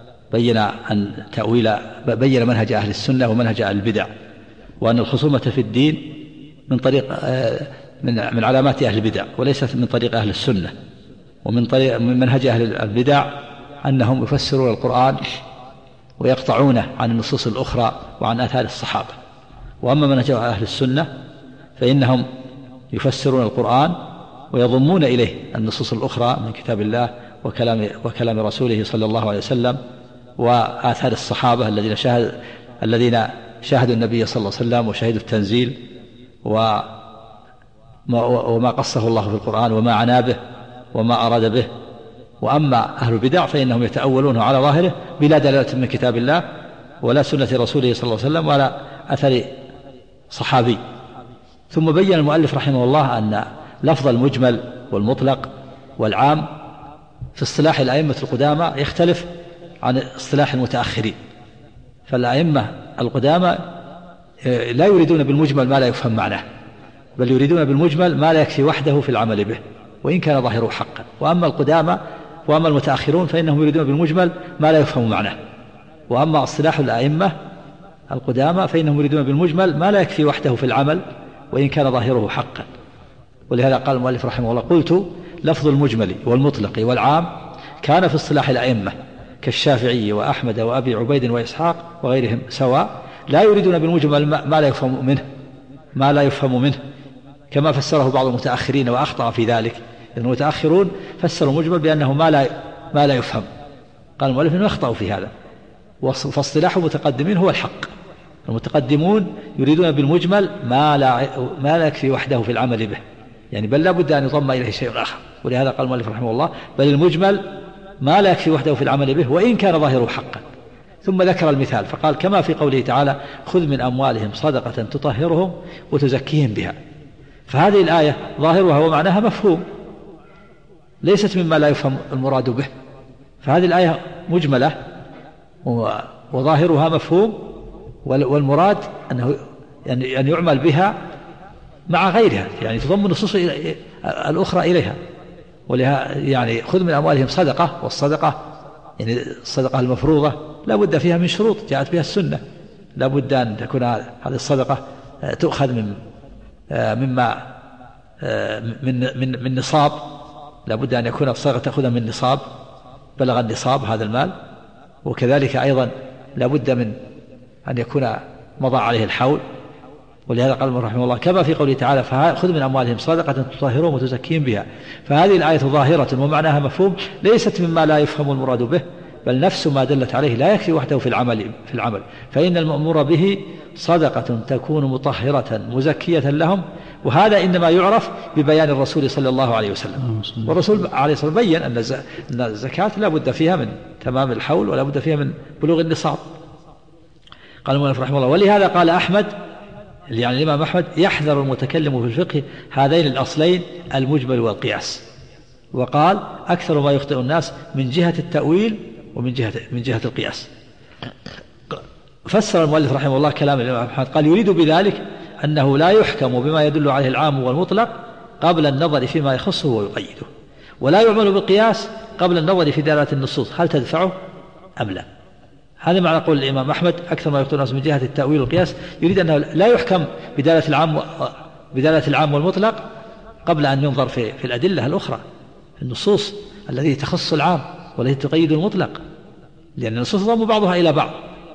بين منهج أهل السنة ومنهج أهل البدع، وأن الخصومة في الدين من طريق من علامات أهل البدع وليست من طريق أهل السنة. ومن منهج أهل البدع أنهم يفسرون القرآن ويقطعونه عن النصوص الأخرى وعن آثار الصحابة. وأما منهج أهل السنة فإنهم يفسرون القرآن ويضمون إليه النصوص الأخرى من كتاب الله وكلام رسوله صلى الله عليه وسلم وآثار الصحابة الذين شاهدوا النبي صلى الله عليه وسلم وشهدوا التنزيل وما قصه الله في القرآن وما عنى به وما أراد به. وأما أهل البدع فإنهم يتأولونه على ظاهره بلا دلالة من كتاب الله ولا سنة رسوله صلى الله عليه وسلم ولا أثر صحابي. ثم بين المؤلف رحمه الله أن لفظ المجمل والمطلق والعام في اصطلاح الأئمة القدامى يختلف عن اصطلاح المتأخرين. فالأئمة القدامى لا يريدون بالمجمل ما لا يفهم معناه، بل يريدون بالمجمل ما لا يكفي وحده في العمل به وإن كان ظاهره حقا. وأما القدامى وأما المتأخرون فإنهم يريدون بالمجمل ما لا يفهم معناه. وأما اصطلاح الأئمة القدامى فإنهم يريدون بالمجمل ما لا يكفي وحده في العمل وإن كان ظاهره حقا. ولهذا قال المؤلف رحمه الله: قلت لفظ المجمل والمطلق والعام كان في اصطلاح الأئمة كالشافعي وأحمد وأبي عبيد وإسحاق وغيرهم سواء، لا يريدون بالمجمل ما لا يفهم منه كما فسره بعض المتأخرين وأخطأ في ذلك. المتأخرون فسروا المجمل بأنه ما لا يفهم. قال المؤلف إنه أخطأوا في هذا، فاصطلاح المتقدمين هو الحق. المتقدمون يريدون بالمجمل ما لا يكفي وحده في العمل به، يعني بل لا بد أن يضم إليه شيء آخر. ولهذا قال المؤلف رحمه الله: بل المجمل ما لا يكفي وحده في العمل به وإن كان ظاهره حقا. ثم ذكر المثال فقال: كما في قوله تعالى: خذ من أموالهم صدقة تطهرهم وتزكيهم بها. فهذه الآية ظاهرها ومعناها مفهوم، ليست مما لا يفهم المراد به. فهذه الآية مجملة وظاهرها مفهوم، والمراد أن يعمل بها مع غيرها، يعني تضم النصوص الأخرى إليها. ولها يعني خذ من أموالهم صدقة، والصدقة يعني الصدقة المفروضة لا بد فيها من شروط جاءت بها السنة. لا بد أن تكون هذه الصدقة تؤخذ من نصاب، لا بد أن يكون الصدقة تأخذ من نصاب بلغ النصاب هذا المال. وكذلك أيضا لا بد من أن يكون مضى عليه الحول. ولهذا قال رحمه الله: كما في قوله تعالى: فخذ من أموالهم صدقة تطهرهم وتزكيهم بها. فهذه الآية ظاهرة ومعناها مفهوم، ليست مما لا يفهم المراد به، بل نفس ما دلت عليه لا يكفي وحده في العمل. فإن المأمور به صدقة تكون مطهرة مزكية لهم، وهذا إنما يعرف ببيان الرسول صلى الله عليه وسلم. والرسول عليه الصلاة والسلام بين أن الزكاة لا بد فيها من تمام الحول ولا بد فيها من بلوغ النصاب. قال المؤلف رحمه الله: ولهذا قال أحمد، يعني الإمام أحمد: يحذر المتكلم في الفقه هذين الأصلين المجمل والقياس. وقال: أكثر ما يخطئ الناس من جهة التأويل ومن جهة القياس. فسر المؤلف رحمه الله كلام الإمام أحمد، قال: يريد بذلك أنه لا يحكم بما يدل عليه العام والمطلق قبل النظر فيما يخصه ويقيده، ولا يعمل بالقياس قبل النظر في دلالة النصوص هل تدفعه أم لا. هذا معنى قول الإمام أحمد: أكثر ما يخطئ الناس من جهة التأويل والقياس. يريد أنه لا يحكم بدلالة العام والمطلق قبل أن ينظر في الأدلة الأخرى، النصوص التي تخص العام والتي تقيد المطلق، لأن النصوص تضم بعضها إلى بعض.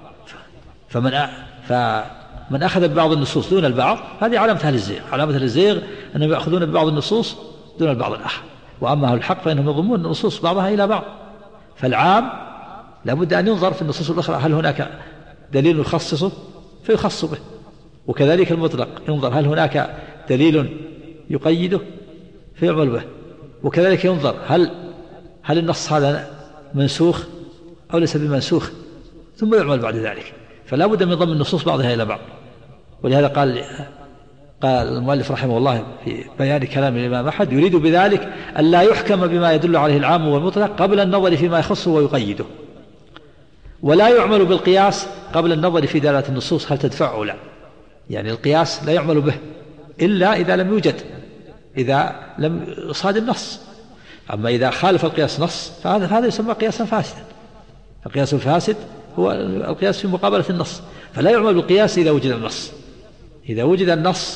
فمن أخذ ببعض النصوص دون البعض هذه علامة أهل الزيغ. علامة أهل الزيغ أنهم يأخذون ببعض النصوص دون البعض الآخر. وأما أهل الحق فإنهم يضمون النصوص بعضها إلى بعض. فالعام لابد أن ينظر في النصوص الأخرى هل هناك دليل يخصصه فيخص به، وكذلك المطلق ينظر هل هناك دليل يقيده فيعمل به، وكذلك ينظر هل النص هذا منسوخ أو ليس بمنسوخ، ثم يعمل بعد ذلك. فلا بد من ضم النصوص بعضها إلى بعض. ولهذا قال المؤلف رحمه الله في بيان كلام الإمام أحمد: يريد بذلك أن لا يحكم بما يدل عليه العام والمطلق قبل النظر فيما يخصه ويقيده، ولا يعمل بالقياس قبل النظر في دلالة النصوص هل تدفعه أو لا. يعني القياس لا يعمل به إلا إذا لم يوجد، إذا لم يصاد النص. أما إذا خالف القياس نص فهذا يسمى قياسا فاسدا. القياس الفاسد هو القياس في مقابلة النص. فلا يعمل بالقياس إذا وجد النص. إذا وجد النص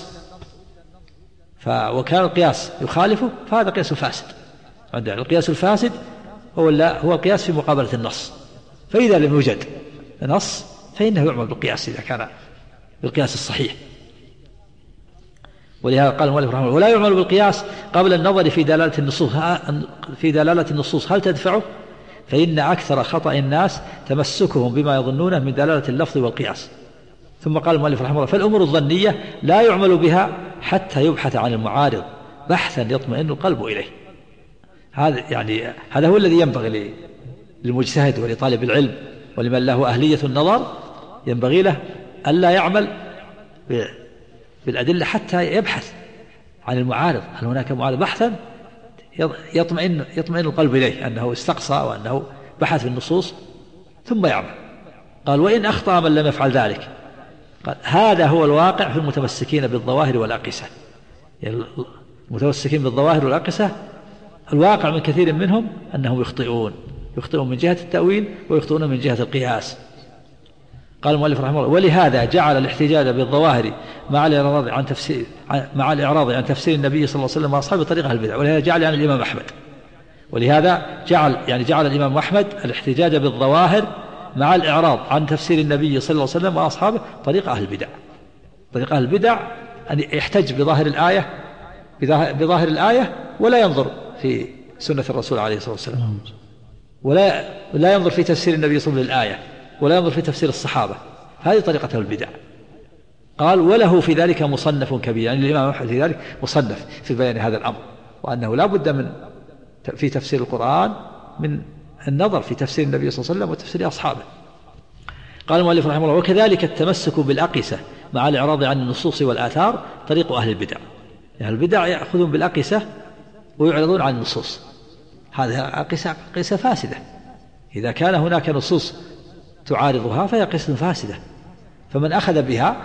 وكان القياس يخالفه فهذا قياس فاسد. القياس الفاسد هو القياس في مقابلة النص. فإذا لم يوجد نص فإنه يعمل بالقياس إذا كان بالقياس الصحيح. ولهذا قال المؤلف رحمه الله: ولا يعمل بالقياس قبل النظر في دلالة النصوص هل تدفعه، فإن أكثر خطأ الناس تمسكهم بما يظنونه من دلالة اللفظ والقياس. ثم قال المؤلف رحمه الله: فالأمور الظنية لا يعمل بها حتى يبحث عن المعارض بحثا يطمئن القلب إليه. هذا هو الذي ينبغي للمجتهد ولطالب العلم ولمن له أهلية النظر، ينبغي له ألا يعمل بالأدلة حتى يبحث عن المعارض، هل هناك معارض بحثا يطمئن القلب إليه أنه استقصى وأنه بحث في النصوص ثم يعمل. قال وإن أخطأ من لم يفعل ذلك، قال هذا هو الواقع في المتمسكين بالظواهر والأقسة. يعني المتمسكين بالظواهر والأقسة الواقع من كثير منهم أنهم يخطئون من جهة التأويل ويخطئون من جهة القياس. قال المؤلف رحمه الله ولهذا جعل الاحتجاج بالظواهر مع الإعراض عن تفسير النبي صلى الله عليه وسلم وأصحابه طريقة البدع. ولهذا جعل يعني الإمام أحمد، ولهذا جعل الإمام أحمد الاحتجاج بالظواهر مع الإعراض عن تفسير النبي صلى الله عليه وسلم وأصحابه طريقة أهل البدع. طريقة أهل البدع أن يحتج بظاهر الآية ولا ينظر في سنة الرسول عليه الصلاة والسلام، ولا ينظر في تفسير النبي صلى الله عليه وسلم للآية، ولا ينظر في تفسير الصحابة. هذه طريقة أهل البدع. قال وله في ذلك مصنف كبير، يعني الإمام أحمد في ذلك مصنف في بيان هذا الأمر، وأنه لا بد في تفسير القرآن من النظر في تفسير النبي صلى الله عليه وسلم وتفسير أصحابه. قال المؤلف رحمه الله وكذلك التمسك بالأقسة مع الإعراض عن النصوص والآثار طريق أهل البدع. يعني البدع يأخذون بالأقسة ويعرضون عن النصوص، هذه أقسة فاسدة. إذا كان هناك نصوص تعارضها فهي قسم فاسدة، فمن أخذ بها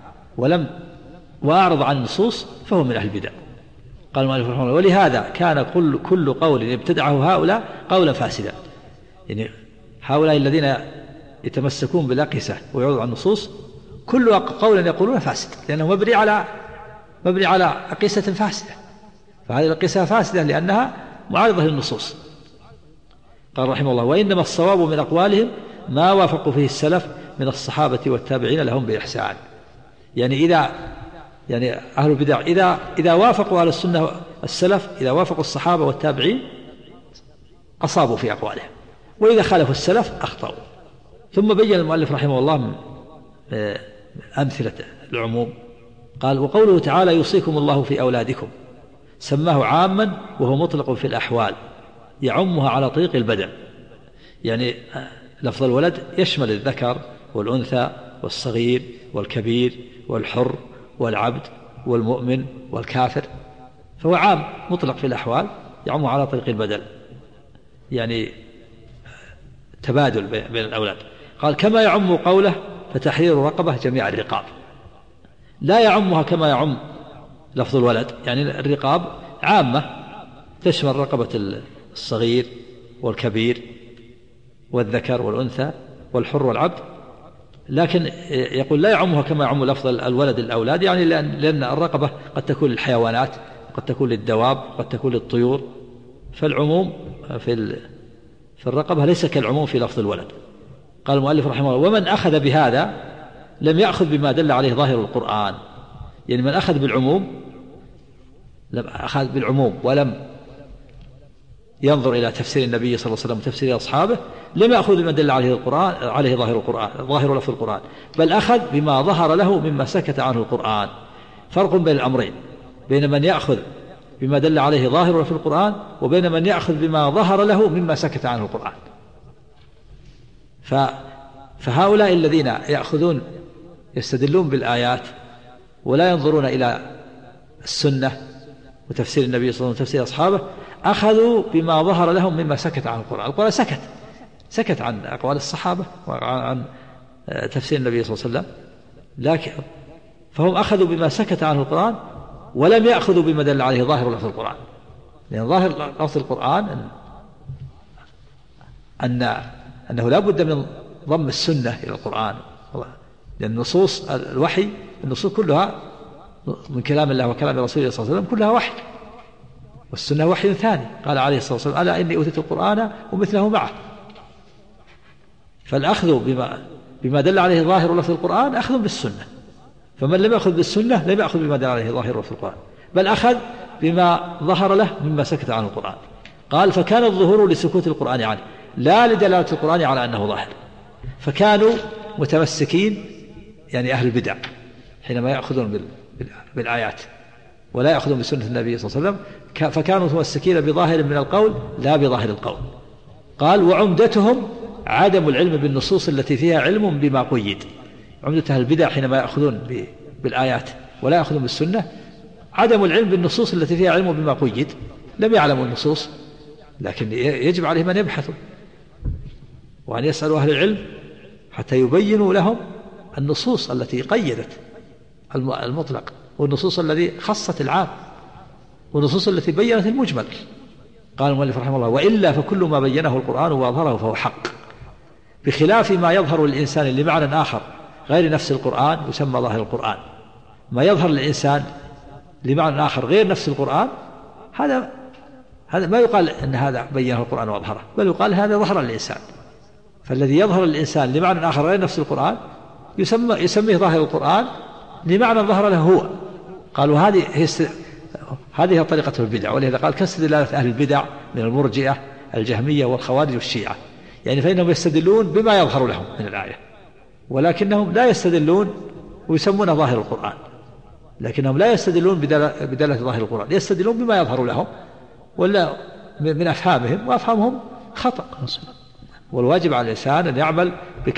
وأعرض عن النصوص فهو من أهل البدع. قال المؤلف رحمه الله ولهذا كان كل قول ابتدعه هؤلاء قولا فاسدا. يعني هؤلاء الذين يتمسكون بالأقسة ويعرضون عن النصوص كل قول يقولون فاسد، لأنه مبني على أقسة فاسدة، فهذه الأقسة فاسدة لأنها معارضة للنصوص. قال رحمه الله وإنما الصواب من أقوالهم ما وافقوا فيه السلف من الصحابة والتابعين لهم بإحسان. يعني أهل البدع إذا وافقوا أهل السنة السلف، إذا وافقوا الصحابة والتابعين أصابوا في أقوالهم، وإذا خالفوا السلف أخطأوا. ثم بين المؤلف رحمه الله أمثلة العموم. قال وقوله تعالى يوصيكم الله في أولادكم سماه عاما وهو مطلق في الأحوال يعمها على طريق البدع. يعني لفظ الولد يشمل الذكر والأنثى والصغير والكبير والحر والعبد والمؤمن والكافر، فهو عام مطلق في الأحوال يعم على طريق البدل، يعني تبادل بين الأولاد. قال كما يعم قوله فتحرير رقبة جميع الرقاب، لا يعمها كما يعم لفظ الولد. يعني الرقاب عامة تشمل رقبة الصغير والكبير والذكر والأنثى والحر والعبد، لكن يقول لا يعمها كما يعم لفظ الولد الأولاد، يعني لأن الرقبة قد تكون للحيوانات، قد تكون للدواب، قد تكون للطيور، فالعموم في الرقبة ليس كالعموم في لفظ الولد. قال المؤلف رحمه الله ومن أخذ بهذا لم يأخذ بما دل عليه ظاهر القرآن. يعني من أخذ بالعموم ولم ينظر إلى تفسير النبي صلى الله عليه وسلم وتفسير أصحابه لم يأخذ بما دل عليه ظاهر القرآن، ظاهر لفظ القرآن، بل أخذ بما ظهر له مما سكت عنه القرآن. فرق بين الأمرين، بين من يأخذ بما دل عليه ظاهر لفظ القرآن وبين من يأخذ بما ظهر له مما سكت عنه القرآن. فهؤلاء الذين يستدلون بالآيات ولا ينظرون إلى السنة وتفسير النبي صلى الله عليه وسلم وتفسير أصحابه أخذوا بما ظهر لهم مما سكت عن القرآن. القرآن سكت عن أقوال الصحابة وعن تفسير النبي صلى الله عليه وسلم، لكن فهم أخذوا بما سكت عنه القرآن ولم يأخذوا بما دل عليه ظاهر لفظ القرآن. لأن ظاهر لفظ القرآن أنه لا بد من ضم السنة إلى القرآن، لأن نصوص الوحي النصوص كلها من كلام الله وكلام رسوله صلى الله عليه وسلم كلها وحي، والسنة وحي ثاني. قال عليه الصلاة والسلام ألا إني أوتيت القرآن ومثله معه. فالأخذ بما دل عليه ظاهر لفظ القرآن أخذ بالسنة، فمن لم يأخذ بالسنة لم يأخذ بما دل عليه ظاهر لفظ القرآن، بل أخذ بما ظهر له مما سكت عنه القرآن. قال فكان الظهور لسكوت القرآن عنه لا لدلالة القرآن على أنه ظاهر. فكانوا متمسكين يعني أهل البدع حينما يأخذون بالآيات ولا يأخذون بسنة النبي صلى الله عليه وسلم، فكانوا متمسكين بظاهر من القول لا بظاهر القول. قال وعمدتهم عدم العلم بالنصوص التي فيها علم بما قيد. عمدة أهل البدع حينما يأخذون بالآيات ولا يأخذون بالسنة عدم العلم بالنصوص التي فيها علم بما قيد، لم يعلموا النصوص، لكن يجب عليهم أن يبحثوا وأن يسألوا أهل العلم حتى يبينوا لهم النصوص التي قيدت المطلق، والنصوص التي خصت العام، والنصوص التي بينت المجمل. قال المؤلف رحمه الله: وإلا فكل ما بينه القرآن وأظهره فهو حق، بخلاف ما يظهر للإنسان لمعنى آخر غير نفس القرآن يسمى ظاهر القرآن. ما يظهر للإنسان لمعنى آخر غير نفس القرآن هذا ما يقال أن هذا بينه القرآن وأظهره، بل يقال هذا ظهر للإنسان. فالذي يظهر للإنسان لمعنى آخر غير نفس القرآن يسميه ظاهر القرآن لمعنى ظهر له هو. قالوا هذه طريقة البدع، ولهذا قال كاستدلالة أهل البدع من المرجئة الجهمية والخوارج والشيعة، يعني فإنهم يستدلون بما يظهر لهم من الآية، ولكنهم لا يستدلون ويسمونه ظاهر القرآن، لكنهم لا يستدلون بدلالة ظاهر القرآن، يستدلون بما يظهر لهم ولا من أفهامهم، وأفهامهم خطأ. والواجب على الإنسان أن يعمل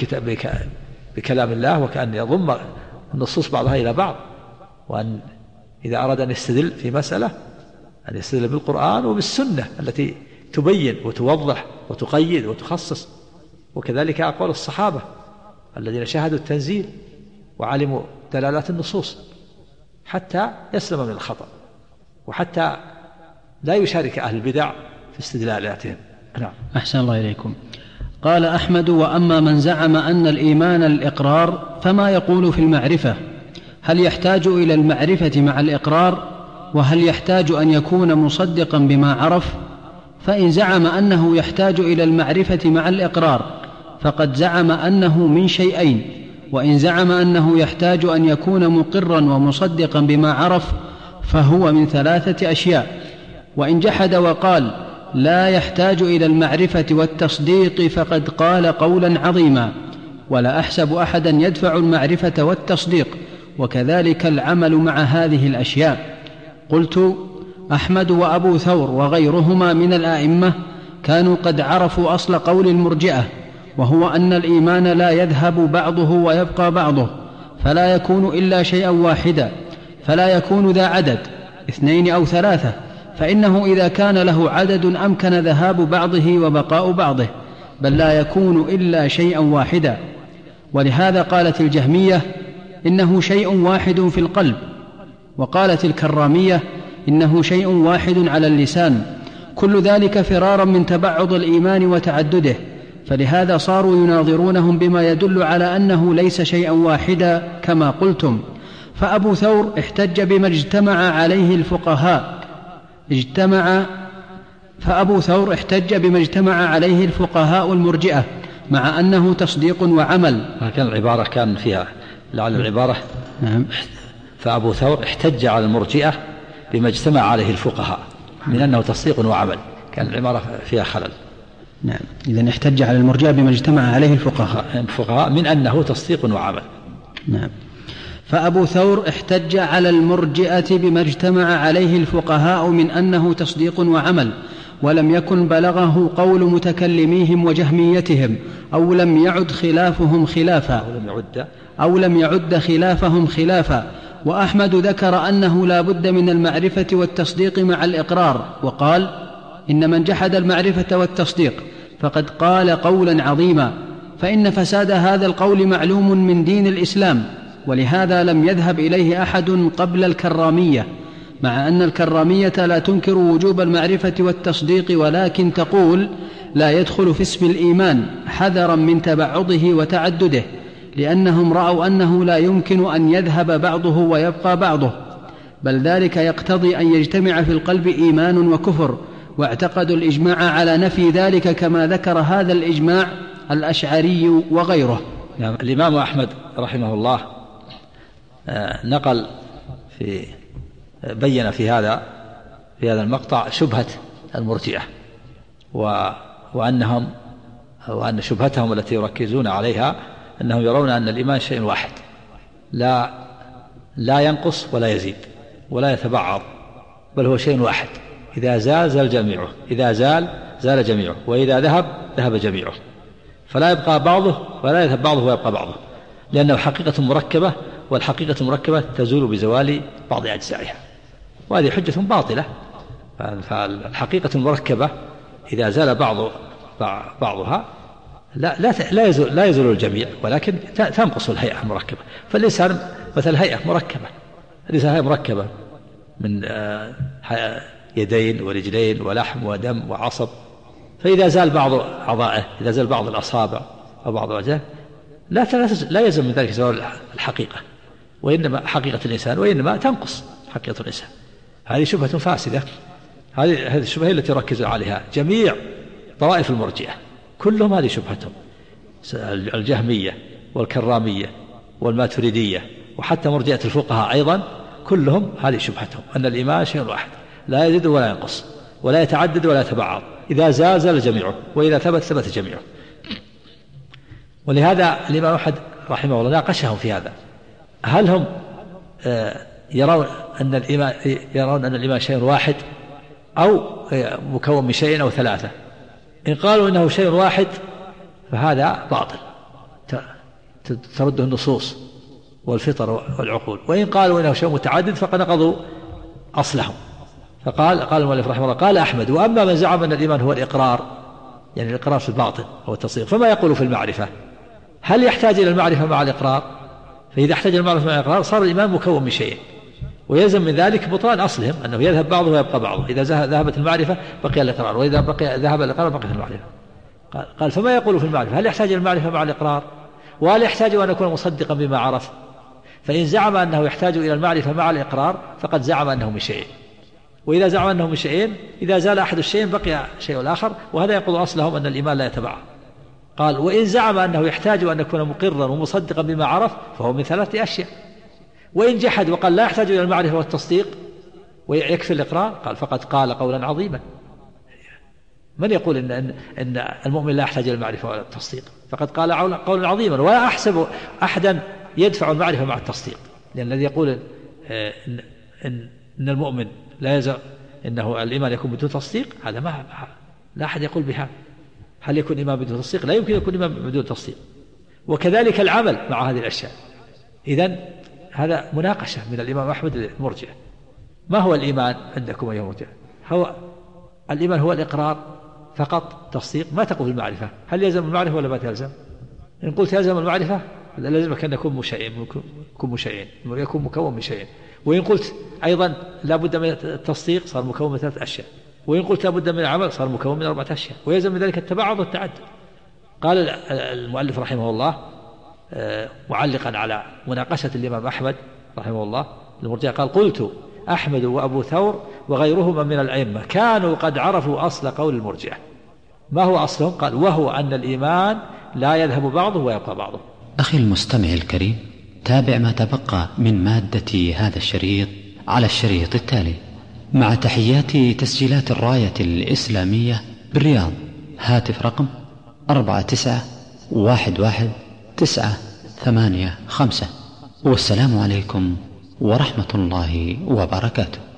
بكلام الله، وكأن يضم النصوص بعضها إلى بعض، وأن إذا أراد أن يستدل في مسألة أن يستدل بالقرآن وبالسنة التي تبين وتوضح وتقيد وتخصص. وكذلك أقوال الصحابة الذين شاهدوا التنزيل وعلموا دلالات النصوص حتى يسلم من الخطأ، وحتى لا يشارك أهل البدع في استدلالاتهم. نعم. أحسن الله إليكم. قال أحمد: وأما من زعم أن الإيمان الإقرار فما يقول في المعرفة؟ هل يحتاج إلى المعرفة مع الإقرار؟ وهل يحتاج أن يكون مصدقا بما عرف؟ فإن زعم أنه يحتاج إلى المعرفة مع الإقرار فقد زعم أنه من شيئين، وإن زعم أنه يحتاج أن يكون مقرا ومصدقا بما عرف فهو من 3 أشياء. وإن جحد وقال لا يحتاج إلى المعرفة والتصديق فقد قال قولا عظيما، ولا أحسب أحدا يدفع المعرفة والتصديق، وكذلك العمل مع هذه الأشياء. قلت: أحمد وأبو ثور وغيرهما من الآئمة كانوا قد عرفوا أصل قول المرجئة، وهو أن الإيمان لا يذهب بعضه ويبقى بعضه، فلا يكون إلا شيئا واحدا، فلا يكون ذا عدد 2 أو 3، فإنه إذا كان له عدد أمكن ذهاب بعضه وبقاء بعضه، بل لا يكون إلا شيئا واحدا. ولهذا قالت الجهمية إنه شيء واحد في القلب، وقالت الكرامية إنه شيء واحد على اللسان، كل ذلك فرارا من تبعض الإيمان وتعدده، فلهذا صاروا يناظرونهم بما يدل على أنه ليس شيئا واحدا كما قلتم. فأبو ثور احتج بما اجتمع عليه الفقهاء المرجئة مع أنه تصديق وعمل. كان العبارة كان فيها لعل العبارة نعم. فأبو ثور احتج على المرجئة بما اجتمع عليه الفقهاء من أنه تصديق وعمل، كان العبارة فيها خلل. نعم، إذن احتج على المرجئة بما اجتمع عليه الفقهاء من أنه تصديق وعمل. نعم. فأبو ثور احتج على المرجئة بما اجتمع عليه الفقهاء من أنه تصديق وعمل، ولم يكن بلغه قول متكلميهم وجهميتهم، أو لم يعد خلافهم خلافا. وأحمد ذكر أنه لا بد من المعرفة والتصديق مع الإقرار، وقال: إن من جحد المعرفة والتصديق فقد قال قولا عظيما، فإن فساد هذا القول معلوم من دين الإسلام، ولهذا لم يذهب إليه أحد قبل الكرامية، مع أن الكرامية لا تنكر وجوب المعرفة والتصديق، ولكن تقول لا يدخل في اسم الإيمان حذرا من تبعضه وتعدده، لأنهم رأوا أنه لا يمكن أن يذهب بعضه ويبقى بعضه، بل ذلك يقتضي أن يجتمع في القلب إيمان وكفر، واعتقدوا الإجماع على نفي ذلك، كما ذكر هذا الإجماع الأشعري وغيره. الإمام أحمد رحمه الله بين في هذا المقطع شبهة المرجئة، وأن شبهتهم التي يركزون عليها أنهم يرون أن الإيمان شيء واحد لا ينقص ولا يزيد ولا يتبعض، بل هو شيء واحد، إذا زال جميعه، إذا زال جميعه، وإذا ذهب جميعه، فلا يبقى بعضه ولا يذهب بعضه ويبقى بعضه، لأنه حقيقة مركبة، والحقيقة المركبة تزول بزوال بعض أجزائها. وهذه حجة باطلة. فالحقيقة المركبة إذا زال بعضها لا يزول الجميع، ولكن تنقص الهيئة المركبة. فالإنسان مثل هيئة مركبة، الإنسان هيئة مركبة من يدين ورجلين ولحم ودم وعصب، فإذا زال بعض أعضائه، إذا زال بعض الأصابع أو بعض وجهه، لا يلزم من ذلك زوال الحقيقة، وإنما حقيقة الإنسان، وإنما تنقص حقيقة الإنسان. هذه شبهة فاسدة، هذه الشبهة التي ركز عليها جميع طوائف المرجئة، كلهم هذه شبهتهم، الجهمية والكرامية والماتريدية وحتى مرجئة الفقهاء أيضا، كلهم هذه شبهتهم، أن الإيمان شيء واحد لا يزيد ولا ينقص ولا يتعدد ولا يتبعض، إذا زال جميعه وإذا ثبت جميعه. ولهذا الإمام أحمد رحمه الله ناقشهم في هذا، هل هم يرون أن الإيمان شيء واحد أو مكون من شيء أو ثلاثة؟ إن قالوا إنه شيء واحد فهذا باطل ترده النصوص والفطر والعقول، وإن قالوا إنه شيء متعدد فقد نقضوا أصلهم. قال المؤلف رحمه الله: قال أحمد: وأما من زعم أن الإيمان هو الإقرار، يعني الإقرار في الباطن أو التصديق، فما يقول في المعرفة؟ هل يحتاج إلى المعرفة مع الإقرار؟ فإذا احتاج إلى المعرفة مع الإقرار صار الإيمان مكون من شيء، ويلزم من ذلك بطلان أصلهم، أنه يذهب بعضه ويبقى بعضه، إذا ذهبت المعرفة بقي الإقرار، وإذا ذهب الإقرار بقيت المعرفة. قال: فما يقول في المعرفة؟ هل يحتاج إلى المعرفة مع الإقرار؟ وهل يحتاج أن يكون مصدقا بما عرف؟ فإن زعم أنه يحتاج إلى المعرفة مع الإقرار فقد زعم أنه من شيء، وإذا زعم أنه من شيئين، إذا زال أحد الشيئين بقي شيء الآخر، وهذا ينقض أصلهم أن الإيمان لا يتبعه. قال: وإن زعم أنه يحتاج أن يكون مقرا ومصدقا بما عرف فهو من ثلاثة أشياء. وإن جحد وقال لا يحتاج إلى المعرفة والتصديق ويكفي الإقرار، قال: فقد قال قولا عظيما. من يقول إن المؤمن لا يحتاج إلى المعرفة ولا التصديق؟ فقد قال قولا عظيما. ولا أحسب أحدا يدفع المعرفة مع التصديق، لأن الذي يقول إن المؤمن لا يزال إنه الإيمان يكون بدون تصديق، هذا لا أحد يقول بها. هل يكون إيمان بدون تصديق؟ لا يمكن يكون إيمان بدون تصديق. وكذلك العمل مع هذه الأشياء. إذن هذا مناقشة من الإمام أحمد المرجئة. ما هو الإيمان عندكم أيها المرجئة؟ هو الإيمان هو الإقرار فقط، تصديق ما تقول المعرفة. هل يلزم المعرفة ولا ما تلزم؟ إن قلت يلزم المعرفة لازمك أن يكون مكون من شيئين. وإن قلت أيضا لا بد من التصديق صار مكون من ثلاث أشياء. وإن قلت لا بد من العمل صار مكون من أربعة أشياء، ويلزم من ذلك التباعد والتعدد. قال المؤلف رحمه الله معلقا على مناقشة الإمام أحمد رحمه الله المرجئة، قال: قلت: أحمد وأبو ثور وغيرهما من الأئمة كانوا قد عرفوا أصل قول المرجئة. ما هو أصلهم؟ قال: وهو أن الإيمان لا يذهب بعضه ويبقى بعضه. أخي المستمع الكريم، تابع ما تبقى من مادة هذا الشريط على الشريط التالي، مع تحيات تسجيلات الراية الإسلامية بالرياض. هاتف رقم 49111985. والسلام عليكم ورحمة الله وبركاته.